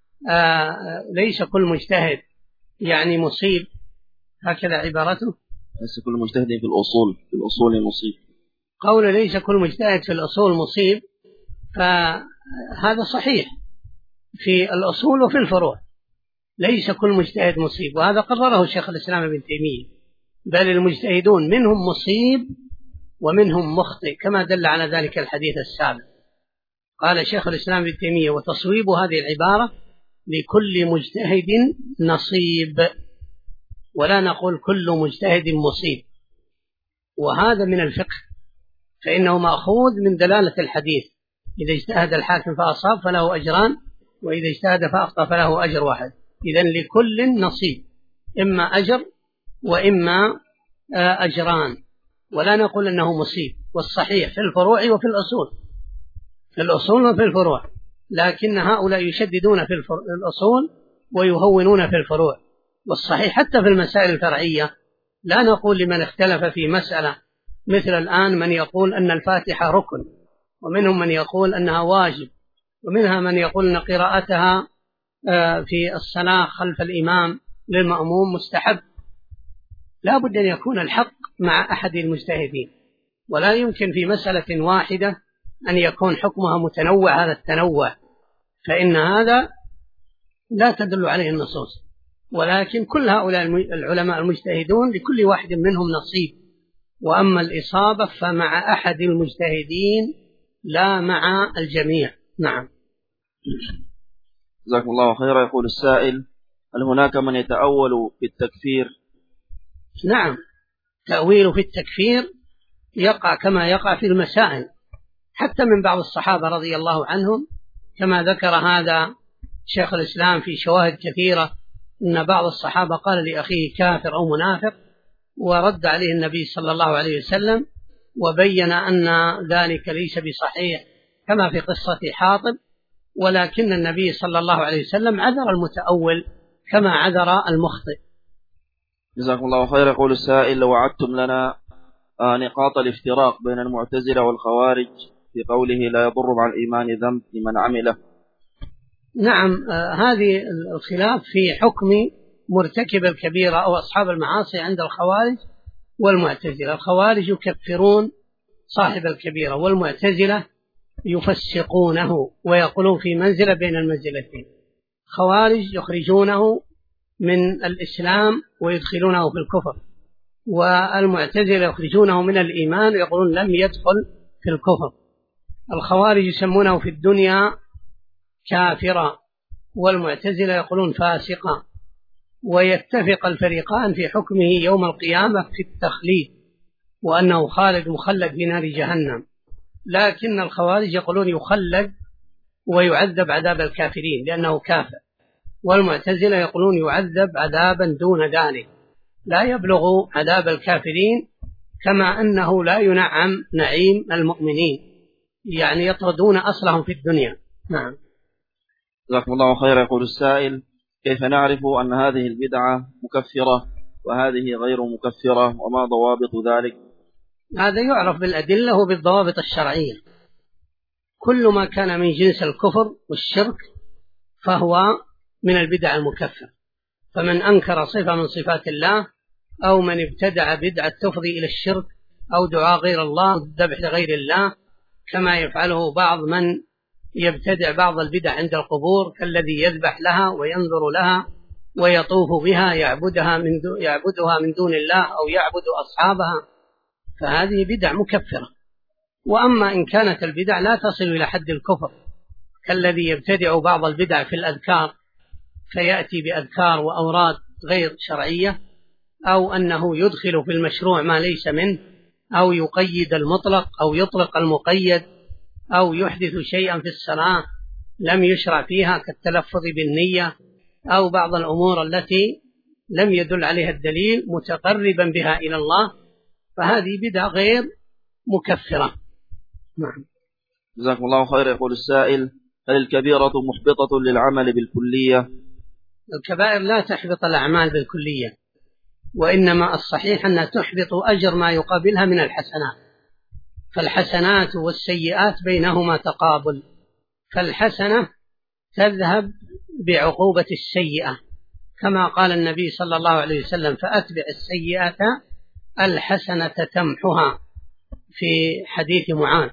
ليس كل مجتهد يعني مصيب، هكذا عبارته، ليس كل مجتهد في الأصول مصيب. قول ليس كل مجتهد في الأصول مصيب فهذا صحيح في الأصول وفي الفروع، ليس كل مجتهد مصيب، وهذا قرره الشيخ الإسلام ابن تيمية، بل المجتهدون منهم مصيب ومنهم مخطئ كما دل على ذلك الحديث السابق. قال شيخ الإسلام ابن تيمية وتصويب هذه العبارة لكل مجتهد نصيب، ولا نقول كل مجتهد مصيب، وهذا من الفقه فإنه مأخوذ من دلالة الحديث: إذا اجتهد الحاكم فأصاب فله أجران، وإذا اجتهد فأخطأ فله أجر واحد. إذن لكل نصيب، إما أجر وإما أجران، ولا نقول أنه مصيب. والصحيح في الفروع وفي الأصول، في الأصول وفي الفروع، لكن هؤلاء يشددون في الأصول ويهونون في الفروع. والصحيح حتى في المسائل الفرعية لا نقول لمن اختلف في مسألة، مثل الآن من يقول أن الفاتحة ركن، ومنهم من يقول أنها واجب، ومنها من يقول أن قراءتها في الصلاة خلف الإمام للمأموم مستحب. لا بد أن يكون الحق مع أحد المجتهدين، ولا يمكن في مسألة واحدة أن يكون حكمها متنوع هذا التنوع، فإن هذا لا تدل عليه النصوص. ولكن كل هؤلاء العلماء المجتهدون لكل واحد منهم نصيب، وأما الإصابة فمع أحد المجتهدين لا مع الجميع. نعم. جزاكم الله خيرا. يقول السائل: هل هناك من يتأول في التكفير؟ نعم، تأويل في التكفير يقع كما يقع في المسائل، حتى من بعض الصحابة رضي الله عنهم، كما ذكر هذا شيخ الإسلام في شواهد كثيرة أن بعض الصحابة قال لأخيه كافر أو منافق، ورد عليه النبي صلى الله عليه وسلم وبين أن ذلك ليس بصحيح كما في قصة حاطب، ولكن النبي صلى الله عليه وسلم عذر المتأول كما عذر المخطئ. جزاكم الله خير. يقول السائل: لو وعدتم لنا نقاط الافتراق بين المعتزلة والخوارج في قوله لا يضر مع الإيمان ذنب لمن عمله. نعم، هذه الخلاف في حكم مرتكب الكبيرة أو أصحاب المعاصي عند الخوارج والمعتزلة. الخوارج يكفرون صاحب الكبيرة، والمعتزلة يفسقونه ويقولون في منزلة بين المنزلتين. خوارج يخرجونه من الإسلام ويدخلونه في الكفر، والمعتزلة يخرجونه من الإيمان ويقولون لم يدخل في الكفر. الخوارج يسمونه في الدنيا كافرا، والمعتزلة يقولون فاسقا، ويتفق الفريقان في حكمه يوم القيامة في التخليد، وأنه خالد مخلد في نار جهنم. لكن الخوارج يقولون يخلد ويعذب عذاب الكافرين لأنه كافر، والمعتزلة يقولون يعذب عذابا دون ذلك لا يبلغ عذاب الكافرين، كما أنه لا ينعم نعيم المؤمنين، يعني يطردون أصلهم في الدنيا. نعم. جزاكم الله خيرا. يقول السائل: كيف نعرف أن هذه البدعة مكفرة وهذه غير مكفرة، وما ضوابط ذلك؟ هذا يعرف بالأدلة وبالضوابط الشرعية. كل ما كان من جنس الكفر والشرك فهو من البدع المكفر، فمن أنكر صفة من صفات الله أو من ابتدع بدعة تفضي إلى الشرك أو دعاء غير الله والذبح لغير الله كما يفعله بعض من يبتدع بعض البدع عند القبور، كالذي يذبح لها وينظر لها ويطوف بها يعبدها من دون الله أو يعبد أصحابها، فهذه بدع مكفرة. وأما إن كانت البدع لا تصل إلى حد الكفر، كالذي يبتدع بعض البدع في الأذكار فيأتي بأذكار وأوراد غير شرعية، أو أنه يدخل في المشروع ما ليس منه، أو يقيد المطلق أو يطلق المقيد، أو يحدث شيئا في الصلاة لم يشرع فيها كالتلفظ بالنية، أو بعض الأمور التي لم يدل عليها الدليل متقربا بها إلى الله، فهذه بدع غير مكفرة. نعم. جزاكم الله خير. يقول السائل: هل الكبيرة محبطة للعمل بالكلية؟ الكبائر لا تحبط الأعمال بالكلية، وإنما الصحيح أنها تحبط أجر ما يقابلها من الحسنات، فالحسنات والسيئات بينهما تقابل، فالحسنة تذهب بعقوبة السيئة، كما قال النبي صلى الله عليه وسلم: فأتبع السيئة الحسنة تمحها، في حديث معاذ.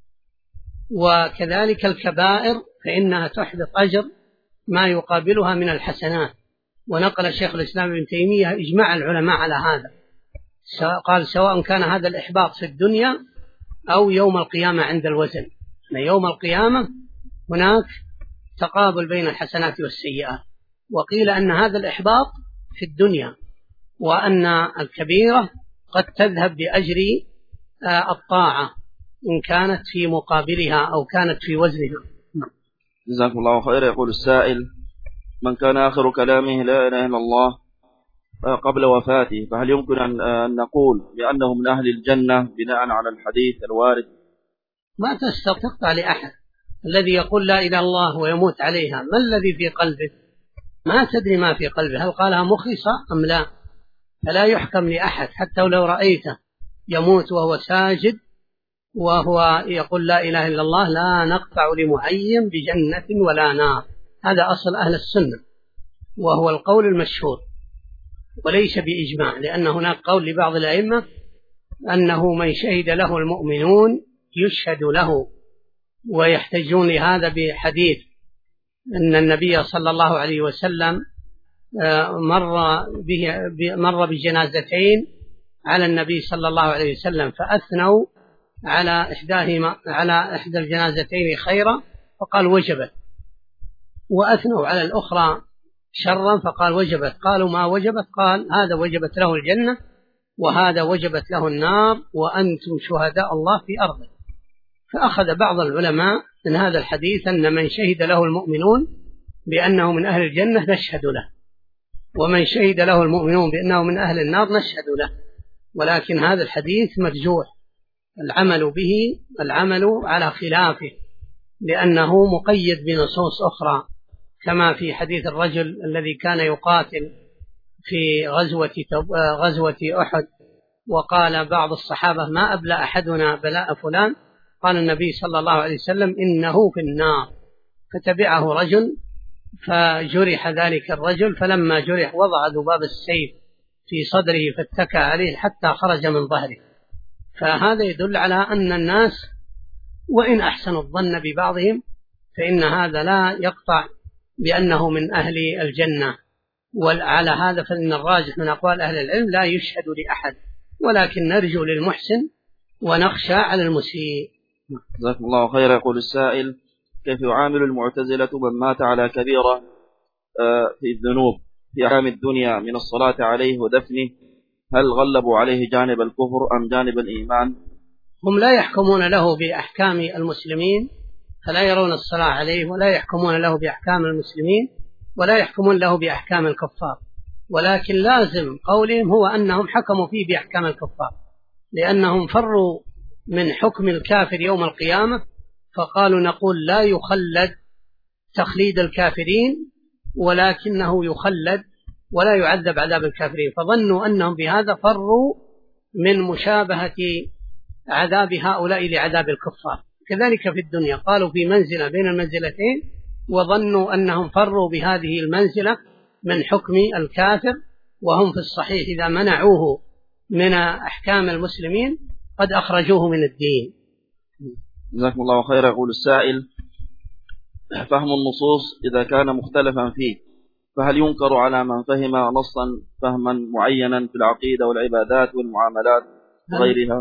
وكذلك الكبائر فإنها تحبط أجر ما يقابلها من الحسنات، ونقل الشيخ الإسلام ابن تيمية إجماع العلماء على هذا، قال: سواء كان هذا الإحباط في الدنيا أو يوم القيامة عند الوزن، يوم القيامة هناك تقابل بين الحسنات والسيئات. وقيل أن هذا الإحباط في الدنيا، وأن الكبيرة قد تذهب بأجر الطاعة إن كانت في مقابلها أو كانت في وزنها. جزاكم الله خير. يقول السائل: من كان آخر كلامه لا إله إلا الله قبل وفاته، فهل يمكن أن نقول بأنه من أهل الجنة بناء على الحديث الوارد؟ ما تستطيع لأحد الذي يقول لا إله إلا الله ويموت عليها، ما الذي في قلبه؟ ما تدري ما في قلبه، هل قالها مخلصة أم لا؟ فلا يحكم لأحد، حتى لو رأيته يموت وهو ساجد وهو يقول لا إله إلا الله، لا نقطع لمعين بجنة ولا نار. هذا أصل أهل السنة، وهو القول المشهور وليس بإجماع، لأن هناك قول لبعض الأئمة أنه من شهد له المؤمنون يشهد له، ويحتجون لهذا بحديث أن النبي صلى الله عليه وسلم مر بجنازتين على النبي صلى الله عليه وسلم، فأثنوا على إحدى الجنازتين خيرا فقال وجبت، وأثنوا على الأخرى شرا فقال وجبت. قالوا ما وجبت؟ قال هذا وجبت له الجنة وهذا وجبت له النار وأنتم شهداء الله في أرضه. فأخذ بعض العلماء من هذا الحديث أن من شهد له المؤمنون بأنه من أهل الجنة نشهد له، ومن شهد له المؤمنون بأنه من أهل النار نشهد له، ولكن هذا الحديث مرجوح، العمل به العمل على خلافه، لأنه مقيد بنصوص أخرى، كما في حديث الرجل الذي كان يقاتل في غزوة أحد، وقال بعض الصحابة ما أبلى أحدنا بلاء فلان، قال النبي صلى الله عليه وسلم إنه في النار، فتبعه رجل فجرح ذلك الرجل، فلما جرح وضع ذباب السيف في صدره فاتكى عليه حتى خرج من ظهره. فهذا يدل على أن الناس وإن أحسنوا الظن ببعضهم فإن هذا لا يقطع بأنه من أهل الجنة. وعلى هذا فإن الراجح من أقوال أهل العلم لا يشهد لأحد، ولكن نرجو للمحسن ونخشى على المسيء. جزاكم الله خيرا. يقول السائل: كيف يعامل المعتزلة من مات على كبيرة في الذنوب في أيام الدنيا من الصلاة عليه ودفنه؟ هل غلبوا عليه جانب الكفر أم جانب الإيمان؟ هم لا يحكمون له بأحكام المسلمين، فلا يرون الصلاة عليه، ولا يحكمون له بأحكام المسلمين، ولا يحكمون له بأحكام الكفار، ولكن لازم قولهم هو أنهم حكموا فيه بأحكام الكفار، لأنهم فروا من حكم الكافر يوم القيامة، فقالوا نقول لا يخلد تخليد الكافرين، ولكنه يخلد ولا يعذب عذاب الكافرين، فظنوا أنهم بهذا فروا من مشابهة عذاب هؤلاء لعذاب الكفار. كذلك في الدنيا قالوا في منزلة بين المنزلتين، وظنوا أنهم فروا بهذه المنزلة من حكم الكافر، وهم في الصحيح إذا منعوه من أحكام المسلمين قد أخرجوه من الدين. جزاكم الله خيرا. يقول السائل: فهم النصوص إذا كان مختلفا فيه، فهل ينكر على من فهم نصا فهما معينا في العقيدة والعبادات والمعاملات وغيرها؟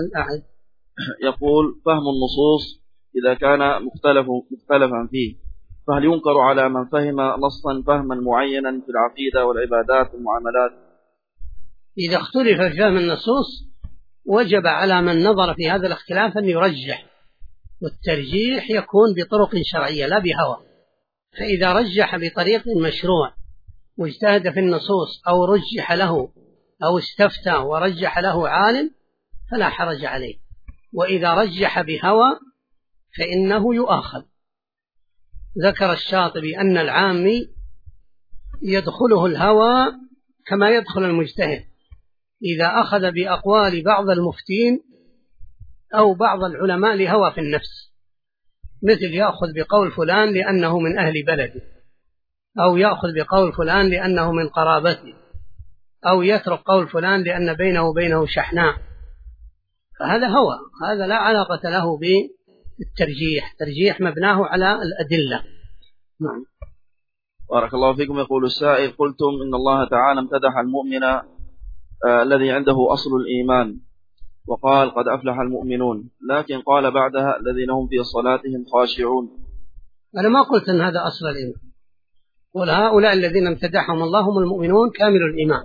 يقول: فهم النصوص إذا كان مختلفا فيه، فهل ينكر على من فهم نصا فهما معينا في العقيدة والعبادات والمعاملات؟ إذا اختلف في فهم النصوص وجب على من نظر في هذا الاختلاف أن يرجح، والترجيح يكون بطرق شرعية لا بهوى. فإذا رجح بطريق مشروع واجتهد في النصوص أو رجح له أو استفتى ورجح له عالم فلا حرج عليه، وإذا رجح بهوى فإنه يؤاخذ. ذكر الشاطبي أن العامي يدخله الهوى كما يدخل المجتهد إذا أخذ بأقوال بعض المفتين أو بعض العلماء لهوى في النفس، مثل يأخذ بقول فلان لأنه من أهل بلده، أو يأخذ بقول فلان لأنه من قرابته، أو يترك قول فلان لأن بينه وبينه شحناء، فهذا هوى، هذا لا علاقة له بالترجيح. الترجيح مبناه على الأدلة. نعم. بارك الله فيكم. يقول السائل: قلتم إن الله تعالى امتدح المؤمن الذي عنده أصل الإيمان، وقال: قد أفلح المؤمنون، لكن قال بعدها: الذين هم في صلاتهم خاشعون. أنا ما قلت أن هذا أصل الإيمان، قل هؤلاء الذين امتدحهم الله هم المؤمنون كامل الإيمان.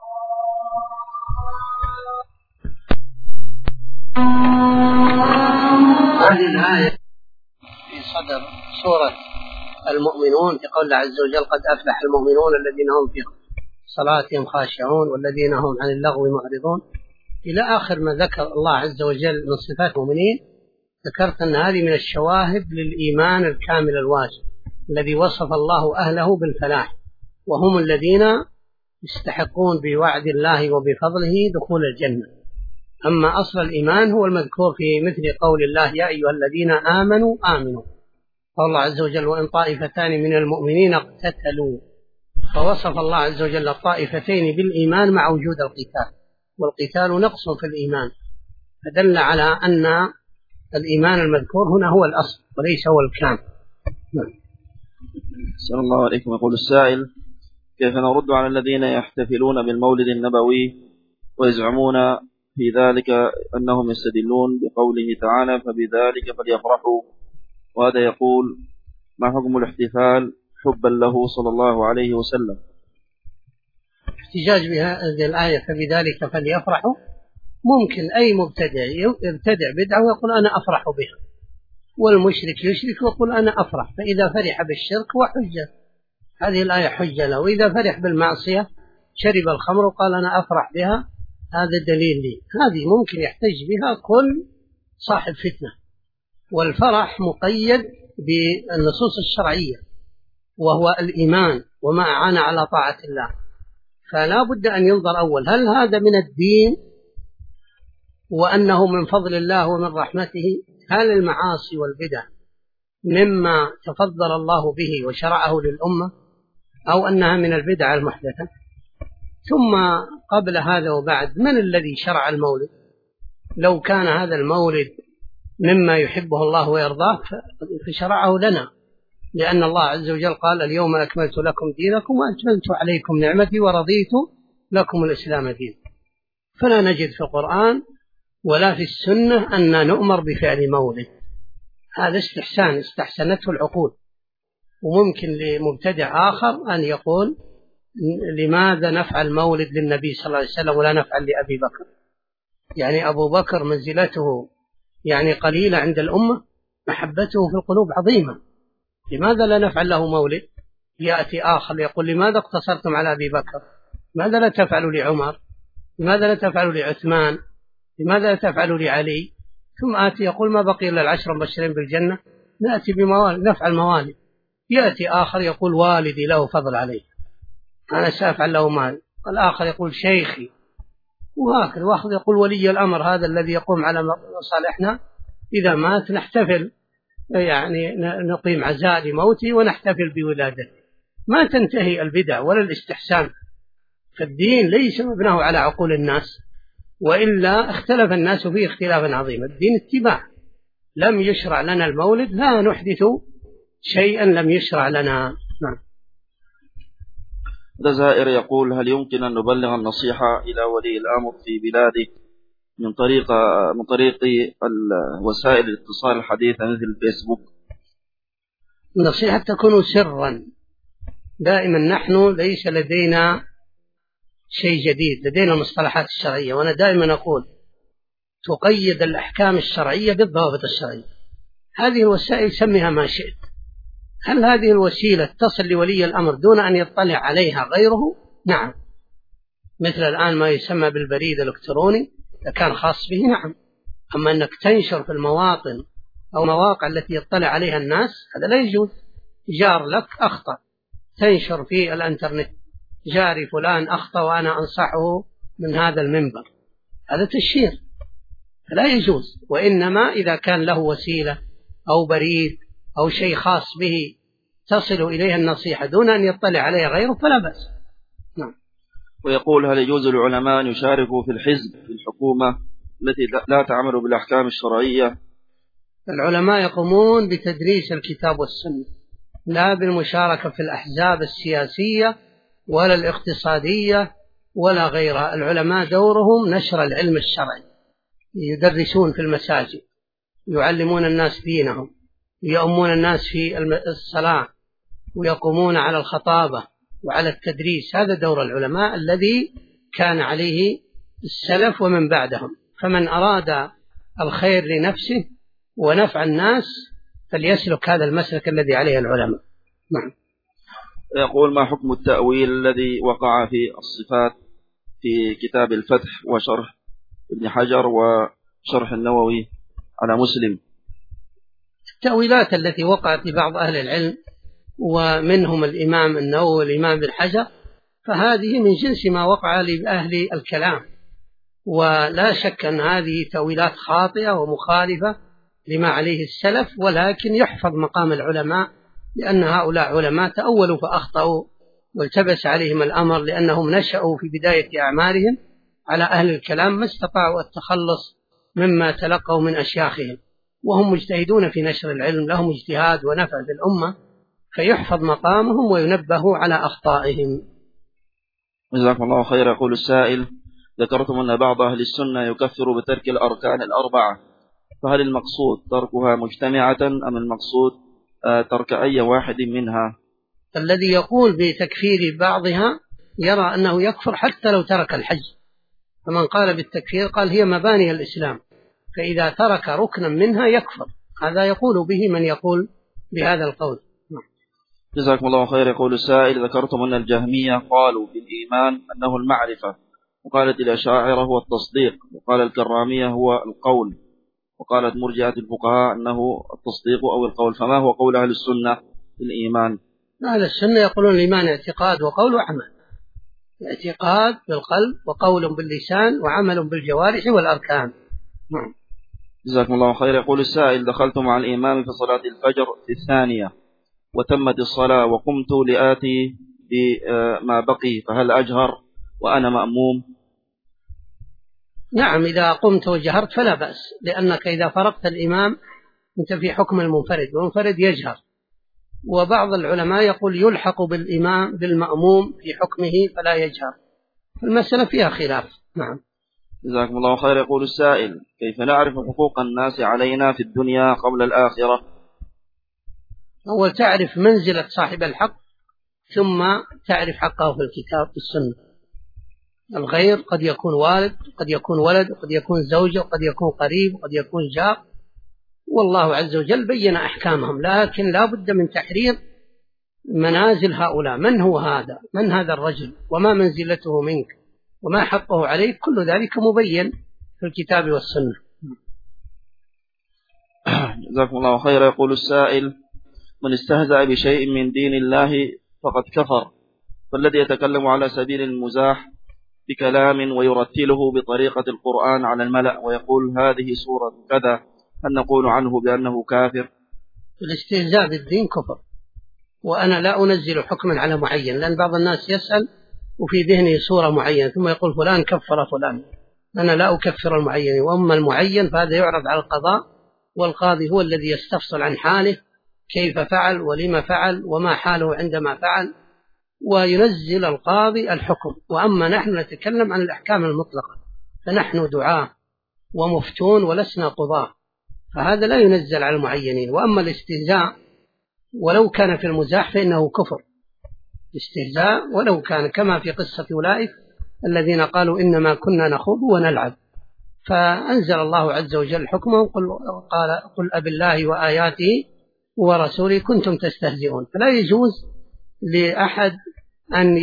هذه الآية في صدر سورة المؤمنون في قول الله عز وجل: قد أفلح المؤمنون الذين هم في صلاتهم خاشعون والذين هم عن اللغو معرضون، إلى آخر ما ذكر الله عز وجل من صفات المؤمنين. ذكرت أن هذه من الشواهد للإيمان الكامل الواجب الذي وصف الله أهله بالفلاح، وهم الذين يستحقون بوعد الله وبفضله دخول الجنة. أما أصل الإيمان هو المذكور في مثل قول الله: يا أيها الذين آمنوا آمنوا. قال الله عز وجل: وإن طائفتان من المؤمنين اقتتلوا. فوصف الله عز وجل الطائفتين بالإيمان مع وجود القتال، والقتال نقص في الإيمان، فدل على أن الإيمان المذكور هنا هو الأصل وليس هو الكامل. صلى الله عليكم. يقول السائل: كيف نرد على الذين يحتفلون بالمولد النبوي ويزعمون في ذلك أنهم يستدلون بقوله تعالى: فبذلك فليفرحوا، وهذا يقول: ما حكم الاحتفال حبا له صلى الله عليه وسلم؟ احتجاج بهذه الآية فبذلك فليفرحوا، ممكن أي مبتدع يبتدع بدعة ويقول أنا أفرح بها، والمشرك يشرك ويقول أنا أفرح، فإذا فرح بالشرك وحجة، هذه الآية حجة له. وإذا فرح بالمعصية شرب الخمر وقال أنا أفرح بها، هذا دليل لي. هذه ممكن يحتج بها كل صاحب فتنة، والفرح مقيد بالنصوص الشرعية وهو الإيمان وما أعان على طاعة الله، فلا بد أن ينظر أول هل هذا من الدين وأنه من فضل الله ومن رحمته، هل المعاصي والبدع مما تفضل الله به وشرعه للأمة، أو أنها من البدع المحدثة. ثم قبل هذا وبعد، من الذي شرع المولد؟ لو كان هذا المولد مما يحبه الله ويرضاه فشرعه لنا، لأن الله عز وجل قال: اليوم أكملت لكم دينكم وأتممت عليكم نعمتي ورضيت لكم الإسلام دين. فلا نجد في القرآن ولا في السنة أن نؤمر بفعل مولد، هذا استحسان استحسنته العقول. وممكن لمبتدع آخر أن يقول: لماذا نفعل مولد للنبي صلى الله عليه وسلم ولا نفعل لأبي بكر؟ يعني أبو بكر منزلته يعني قليلة عند الأمة، محبته في القلوب عظيمة، لماذا لا نفعل له مولد؟ يأتي آخر يقول: لماذا اقتصرتم على أبي بكر؟ لماذا لا تفعلوا لعمر؟ لماذا لا تفعلوا لعثمان؟ لماذا لا تفعلوا لعلي؟ ثم آتي يقول: ما بقي إلا العشر المبشرين بالجنة، نأتي بموالد، نفعل موالد. يأتي آخر يقول: والدي له فضل عليه، أنا سأفعل له مال. والآخر يقول: شيخي، وهكذا. واحد يقول: ولي الأمر، هذا الذي يقوم على مصالحنا، إذا مات نحتفل، يعني نقيم عزاء لموته ونحتفل بولادته. ما تنتهي البدع ولا الاستحسان، فالدين ليس مبناه على عقول الناس، وإلا اختلف الناس فيه اختلافا عظيما. الدين اتباع، لم يشرع لنا المولد لا نحدث شيئا لم يشرع لنا. نعم. الزائر يقول: هل يمكن أن نبلغ النصيحة إلى ولي الأمر في بلاده من طريق وسائل الاتصال الحديثة مثل الفيسبوك؟ النصيحة تكون سرا دائما. نحن ليس لدينا شيء جديد، لدينا المصطلحات الشرعية، وأنا دائما أقول تقيد الأحكام الشرعية بالضوابط الشرعية. هذه الوسائل سميها ما شئت. هل هذه الوسيلة تصل لولي الأمر دون أن يطلع عليها غيره؟ نعم. مثل الآن ما يسمى بالبريد الإلكتروني إذا كان خاص به، نعم. أما أنك تنشر في المواطن أو مواقع التي يطلع عليها الناس هذا لا يجوز. جار لك أخطأ، تنشر في الانترنت جاري فلان أخطأ وأنا أنصحه من هذا المنبر، هذا تشهير لا يجوز. وإنما إذا كان له وسيلة أو بريد أو شيء خاص به تصل إليها النصيحة دون أن يطلع عليها غيره فلا بأس. نعم. ويقول: هل يجوز للعلماء أن يشاركوا في الحزب في الحكومة التي لا تعمل بالأحكام الشرعية؟ العلماء يقومون بتدريس الكتاب والسنة، لا بالمشاركة في الأحزاب السياسية ولا الاقتصادية ولا غيرها. العلماء دورهم نشر العلم الشرعي، يدرسون في المساجد، يعلمون الناس دينهم، يؤمون الناس في الصلاة، ويقومون على الخطابة وعلى التدريس. هذا دور العلماء الذي كان عليه السلف ومن بعدهم. فمن أراد الخير لنفسه ونفع الناس فليسلك هذا المسلك الذي عليه العلماء. نعم. يقول: ما حكم التأويل الذي وقع في الصفات في كتاب الفتح وشرح ابن حجر وشرح النووي على مسلم؟ التأويلات التي وقعت لبعض أهل العلم ومنهم الإمام النووي والإمام ابن حجر فهذه من جنس ما وقع لأهل الكلام، ولا شك أن هذه تأويلات خاطئة ومخالفة لما عليه السلف، ولكن يحفظ مقام العلماء لأن هؤلاء علماء تأولوا فأخطأوا والتبس عليهم الأمر لأنهم نشأوا في بداية أعمالهم على أهل الكلام ما استطاعوا التخلص مما تلقوا من أشياخهم، وهم مجتهدون في نشر العلم، لهم اجتهاد ونفع في الأمة، فيحفظ مقامهم وينبهوا على أخطائهم. جزاكم الله خير. يقول السائل: ذكرتم أن بعض أهل السنة يكفر بترك الأركان الأربعة، فهل المقصود تركها مجتمعة أم المقصود ترك أي واحد منها؟ الذي يقول بتكفير بعضها يرى أنه يكفر حتى لو ترك الحج، فمن قال بالتكفير قال هي مباني الإسلام، فإذا ترك ركنا منها يكفر. هذا يقول به من يقول بهذا القول. جزاكم الله خير. يقول السائل: ذكرتم أن الجهمية قالوا بالإيمان أنه المعرفة، وقالت الأشاعرة هو التصديق، وقال الكرامية هو القول، وقالت مرجئة الفقهاء أنه التصديق أو القول، فما هو قول أهل السنة بالإيمان؟ أهل السنة يقولون الإيمان اعتقاد وقول وعمل، اعتقاد بالقلب وقول باللسان وعمل بالجوارح والأركان. جزاكم الله خير. يقول السائل: دخلت مع الإمام في صلاة الفجر في الثانية وتمت الصلاة وقمت لآتي بما بقي، فهل أجهر وأنا مأموم؟ نعم، إذا قمت وجهرت فلا بأس، لأنك إذا فرقت الإمام أنت في حكم المنفرد، والمنفرد يجهر. وبعض العلماء يقول يلحق بالإمام بالمأموم في حكمه فلا يجهر، المسألة فيها خلاف. نعم. جزاكم الله خير. يقول السائل: كيف نعرف حقوق الناس علينا في الدنيا قبل الآخرة؟ أول تعرف منزلة صاحب الحق، ثم تعرف حقه في الكتاب والسنة. الغير قد يكون والد، قد يكون ولد، قد يكون زوجة، قد يكون قريب، قد يكون جار، والله عز وجل بين أحكامهم، لكن لا بد من تحرير منازل هؤلاء. من هو هذا؟ من هذا الرجل؟ وما منزلته منك؟ وما حقه عليك؟ كل ذلك مبين في الكتاب والسنة. جزاكم الله خير. يقول السائل: من استهزأ بشيء من دين الله فقد كفر، فالذي يتكلم على سبيل المزاح بكلام ويرتله بطريقة القرآن على الملأ ويقول هذه سورة كذا، هل نقول عنه بأنه كافر؟ الاستهزاء بالدين كفر، وأنا لا أنزل حكما على معين، لأن بعض الناس يسأل وفي ذهنه صورة معينة ثم يقول فلان كفر فلان. أنا لا أكفر المعين، وأما المعين فهذا يعرض على القضاء والقاضي هو الذي يستفصل عن حاله، كيف فعل ولما فعل وما حاله عندما فعل، وينزل القاضي الحكم. وأما نحن نتكلم عن الأحكام المطلقة، فنحن دعاة ومفتون ولسنا قضاة، فهذا لا ينزل على المعينين. وأما الاستهزاء ولو كان في المزاح فإنه كفر، استهزاء ولو كان كما في قصة أولئك الذين قالوا إنما كنا نخوض ونلعب، فأنزل الله عز وجل حكمه قل أب الله وآياته ورسوله كنتم تستهزئون. فلا يجوز لأحد أن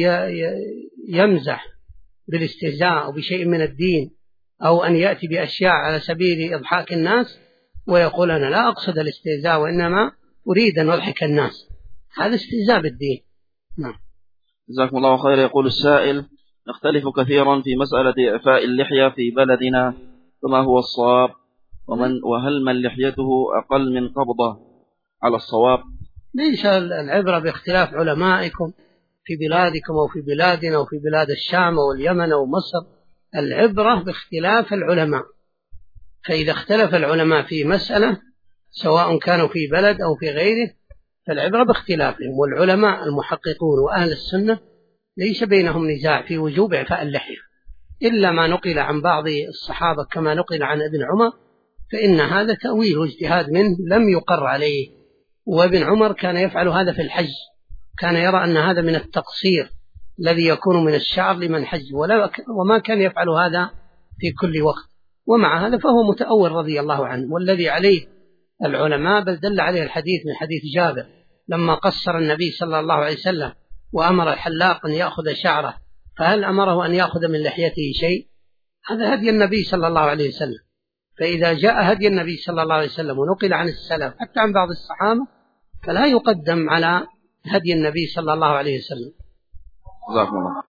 يمزح بالاستهزاء أو بشيء من الدين، أو أن يأتي بأشياء على سبيل إضحاك الناس ويقول أنا لا أقصد الاستهزاء وإنما أريد أن أضحك الناس، هذا استهزاء بالدين. نعم. جزاكم الله خير. يقول السائل: نختلف كثيرا في مسألة إعفاء اللحية في بلدنا، فما هو الصواب؟ وهل من لحيته أقل من قبضة على الصواب؟ ليس العبرة باختلاف علمائكم في بلادكم أو في بلادنا أو في بلاد الشام أو اليمن أو مصر، العبرة باختلاف العلماء. فإذا اختلف العلماء في مسألة سواء كانوا في بلد أو في غيره فالعبرة باختلافهم. والعلماء المحققون وأهل السنة ليس بينهم نزاع في وجوب إعفاء اللحية، إلا ما نقل عن بعض الصحابة كما نقل عن ابن عمر، فإن هذا تأويل واجتهاد منه لم يقر عليه. وابن عمر كان يفعل هذا في الحج، كان يرى أن هذا من التقصير الذي يكون من الشعر لمن حج، وما كان يفعل هذا في كل وقت. ومع هذا فهو متأول رضي الله عنه، والذي عليه العلماء بل دل عليه الحديث من حديث جابر لما قصر النبي صلى الله عليه وسلم وأمر الحلاق أن يأخذ شعره، فهل أمره أن يأخذ من لحيته شيء؟ هذا هدي النبي صلى الله عليه وسلم. فإذا جاء هدي النبي صلى الله عليه وسلم ونقل عن السلف حتى عن بعض الصحابة فلا يقدم على هدي النبي صلى الله عليه وسلم. جزاكم الله.